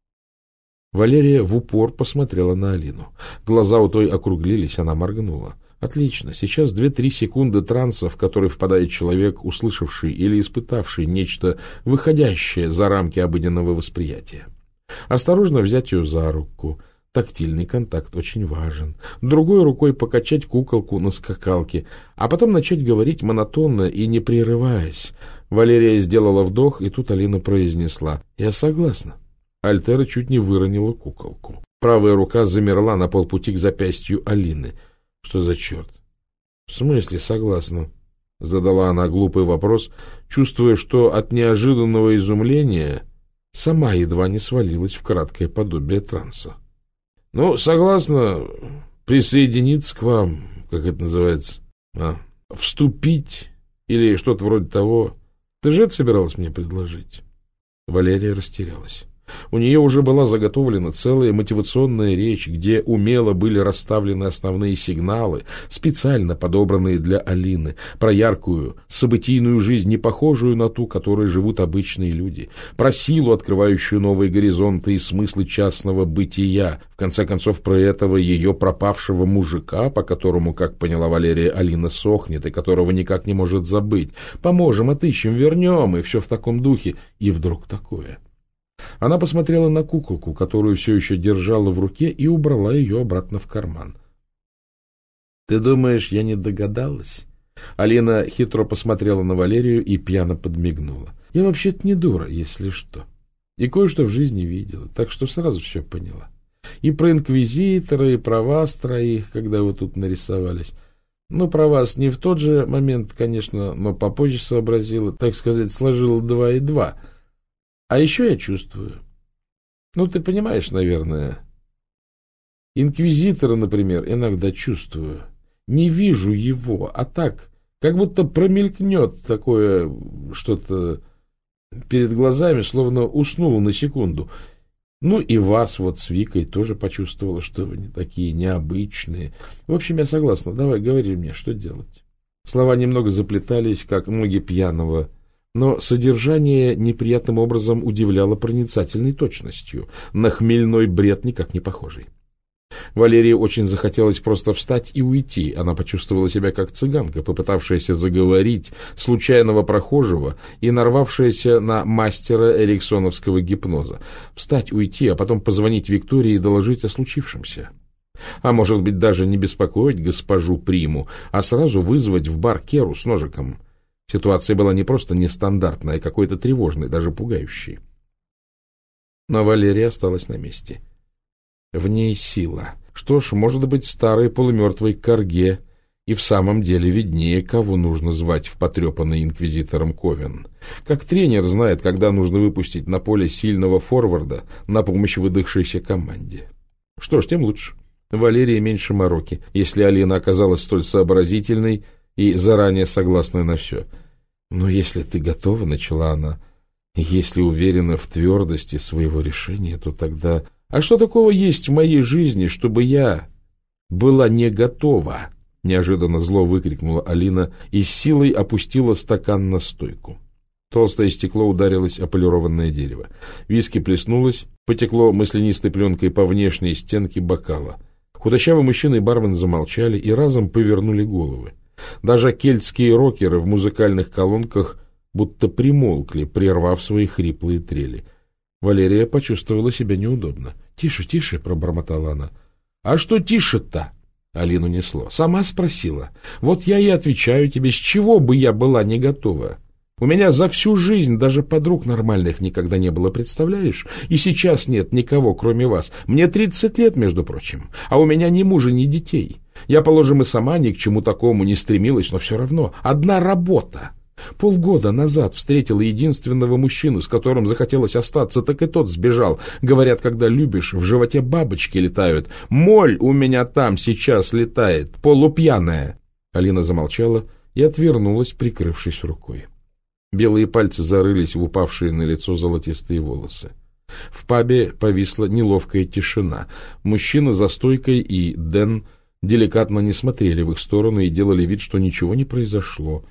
Валерия в упор посмотрела на Алину. Глаза у той округлились, она моргнула. Отлично, сейчас 2-3 секунды транса, в который впадает человек, услышавший или испытавший нечто, выходящее за рамки обыденного восприятия. Осторожно взять ее за руку. Тактильный контакт очень важен. Другой рукой покачать куколку на скакалке, а потом начать говорить монотонно и не прерываясь. Валерия сделала вдох, и тут Алина произнесла: «Я согласна». Альтера чуть не выронила куколку. Правая рука замерла на полпути к запястью Алины. Что за черт? — В смысле согласна? — задала она глупый вопрос, чувствуя, что от неожиданного изумления сама едва не свалилась в краткое подобие транса. — Ну, согласна присоединиться к вам, как это называется, вступить или что-то вроде того. Ты же это собиралась мне предложить? Валерия растерялась. У нее уже была заготовлена целая мотивационная речь, где умело были расставлены основные сигналы, специально подобранные для Алины, про яркую, событийную жизнь, не похожую на ту, которой живут обычные люди, про силу, открывающую новые горизонты и смыслы частного бытия, в конце концов, про этого ее пропавшего мужика, по которому, как поняла Валерия, Алина сохнет и которого никак не может забыть. Поможем, отыщем, вернем, и все в таком духе. И вдруг такое... Она посмотрела на куколку, которую все еще держала в руке, и убрала ее обратно в карман. — Ты думаешь, я не догадалась? Алина хитро посмотрела на Валерию и пьяно подмигнула. — Я вообще-то не дура, если что. И кое-что в жизни видела, так что сразу все поняла. И про инквизитора, и про вас троих, когда вы тут нарисовались. Ну, про вас не в тот же момент, конечно, но попозже сообразила, так сказать, сложила 2 и 2. А еще я чувствую. Ну, ты понимаешь, наверное. Инквизитора, например, иногда чувствую. Не вижу его, а так, как будто промелькнет такое что-то перед глазами, словно уснула на секунду. Ну, и вас вот с Викой тоже почувствовала, что вы не такие необычные. В общем, я согласна. Давай, говори мне, что делать. Слова немного заплетались, как ноги пьяного, но содержание неприятным образом удивляло проницательной точностью, на хмельной бред никак не похожий. Валерии очень захотелось просто встать и уйти. Она почувствовала себя как цыганка, попытавшаяся заговорить случайного прохожего и нарвавшаяся на мастера эриксоновского гипноза. Встать, уйти, а потом позвонить Виктории и доложить о случившемся. А может быть, даже не беспокоить госпожу Приму, а сразу вызвать в бар Керу с ножиком. Ситуация была не просто нестандартной, а какой-то тревожной, даже пугающей. Но Валерия осталась на месте. В ней сила. Что ж, может быть, старый полумертвый Карге и в самом деле виднее, кого нужно звать в потрепанный инквизитором Ковен. Как тренер знает, когда нужно выпустить на поле сильного форварда на помощь выдохшейся команде. Что ж, тем лучше. Валерии меньше мороки, если Алина оказалась столь сообразительной и заранее согласна на все. «Но если ты готова, — начала она, — если уверена в твердости своего решения, то тогда... А что такого есть в моей жизни, чтобы я была не готова?» Неожиданно зло выкрикнула Алина и с силой опустила стакан на стойку. Толстое стекло ударилось о полированное дерево. Виски плеснулось, потекло маслянистой пленкой по внешней стенке бокала. Худощавый мужчина и бармен замолчали и разом повернули головы. Даже кельтские рокеры в музыкальных колонках будто примолкли, прервав свои хриплые трели. Валерия почувствовала себя неудобно. «Тише, тише», — пробормотала она. «А что тише-то?» Алину несло. «Сама спросила. Вот я и отвечаю тебе, с чего бы я была не готова. У меня за всю жизнь даже подруг нормальных никогда не было, представляешь? И сейчас нет никого, кроме вас. Мне 30 лет, между прочим, а у меня ни мужа, ни детей. Я, положим, и сама ни к чему такому не стремилась, но все равно. Одна работа. Полгода назад встретила единственного мужчину, с которым захотелось остаться, так и тот сбежал. Говорят, когда любишь, в животе бабочки летают. Моль у меня там сейчас летает, полупьяная». Алина замолчала и отвернулась, прикрывшись рукой. Белые пальцы зарылись в упавшие на лицо золотистые волосы. В пабе повисла неловкая тишина. Мужчина за стойкой и Дэн деликатно не смотрели в их сторону и делали вид, что ничего не произошло.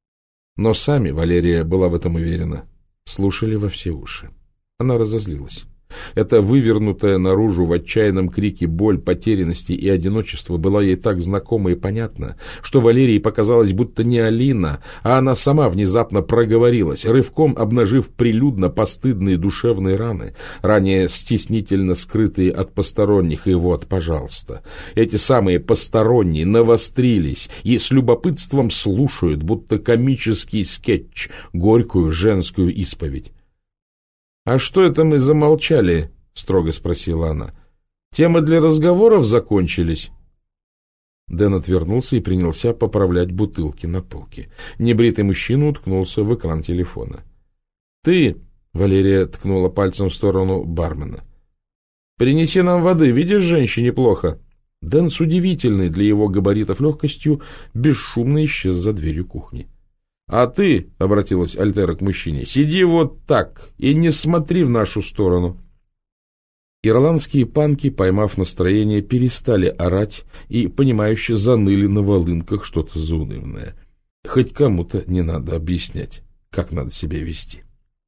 Но сами, Валерия была в этом уверена, слушали во все уши. Она разозлилась. Эта вывернутая наружу в отчаянном крике боль, потерянности и одиночества была ей так знакома и понятна, что Валерии показалось, будто не Алина, а она сама внезапно проговорилась, рывком обнажив прилюдно постыдные душевные раны, ранее стеснительно скрытые от посторонних. И вот, пожалуйста, эти самые посторонние навострились и с любопытством слушают, будто комический скетч, горькую женскую исповедь. «А что это мы замолчали?» — строго спросила она. «Темы для разговоров закончились?» Дэн отвернулся и принялся поправлять бутылки на полке. Небритый мужчина уткнулся в экран телефона. «Ты», — Валерия ткнула пальцем в сторону бармена, — «принеси нам воды, видишь, женщине плохо». Дэн с удивительной для его габаритов легкостью бесшумно исчез за дверью кухни. «А ты, — обратилась Альтера к мужчине, — сиди вот так и не смотри в нашу сторону». Ирландские панки, поймав настроение, перестали орать и, понимающе, заныли на волынках что-то заунывное. Хоть кому-то не надо объяснять, как надо себя вести.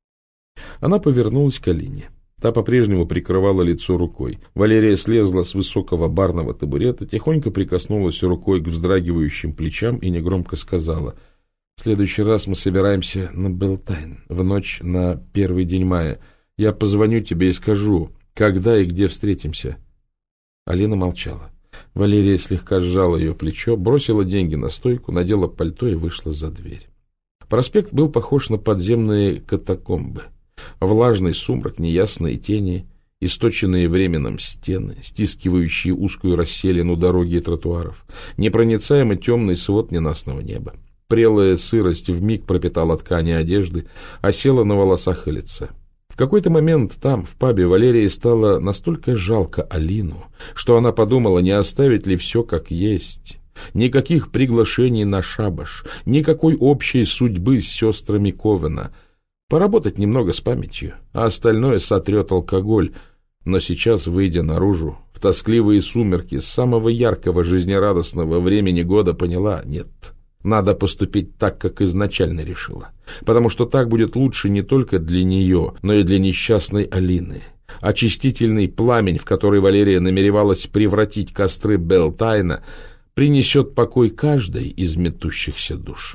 Она повернулась к Алине. Та по-прежнему прикрывала лицо рукой. Валерия слезла с высокого барного табурета, тихонько прикоснулась рукой к вздрагивающим плечам и негромко сказала: «В следующий раз мы собираемся на Белтайн, в ночь на первый день мая. Я позвоню тебе и скажу, когда и где встретимся». Алина молчала. Валерия слегка сжала ее плечо, бросила деньги на стойку, надела пальто и вышла за дверь. Проспект был похож на подземные катакомбы. Влажный сумрак, неясные тени, источенные временем стены, стискивающие узкую расселину дороги и тротуаров, непроницаемо темный свод ненастного неба. Прелая сырость вмиг пропитала ткани одежды, осела на волосах и лице. В какой-то момент там, в пабе, Валерии стало настолько жалко Алину, что она подумала, не оставить ли все как есть. Никаких приглашений на шабаш, никакой общей судьбы с сестрами Ковена. Поработать немного с памятью, а остальное сотрет алкоголь. Но сейчас, выйдя наружу, в тоскливые сумерки самого яркого жизнерадостного времени года, поняла — нет. Надо поступить так, как изначально решила, потому что так будет лучше не только для нее, но и для несчастной Алины. Очистительный пламень, в который Валерия намеревалась превратить костры Белтайна, принесет покой каждой из метущихся душ.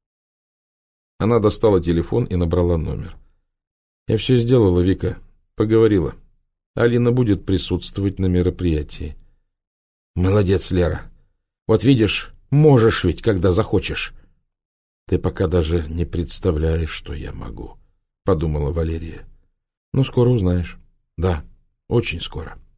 Она достала телефон и набрала номер. «Я все сделала, Вика. Поговорила. Алина будет присутствовать на мероприятии». «Молодец, Лера. Вот видишь, можешь ведь, когда захочешь». «Ты пока даже не представляешь, что я могу», — подумала Валерия. «Но скоро узнаешь». «Да, очень скоро».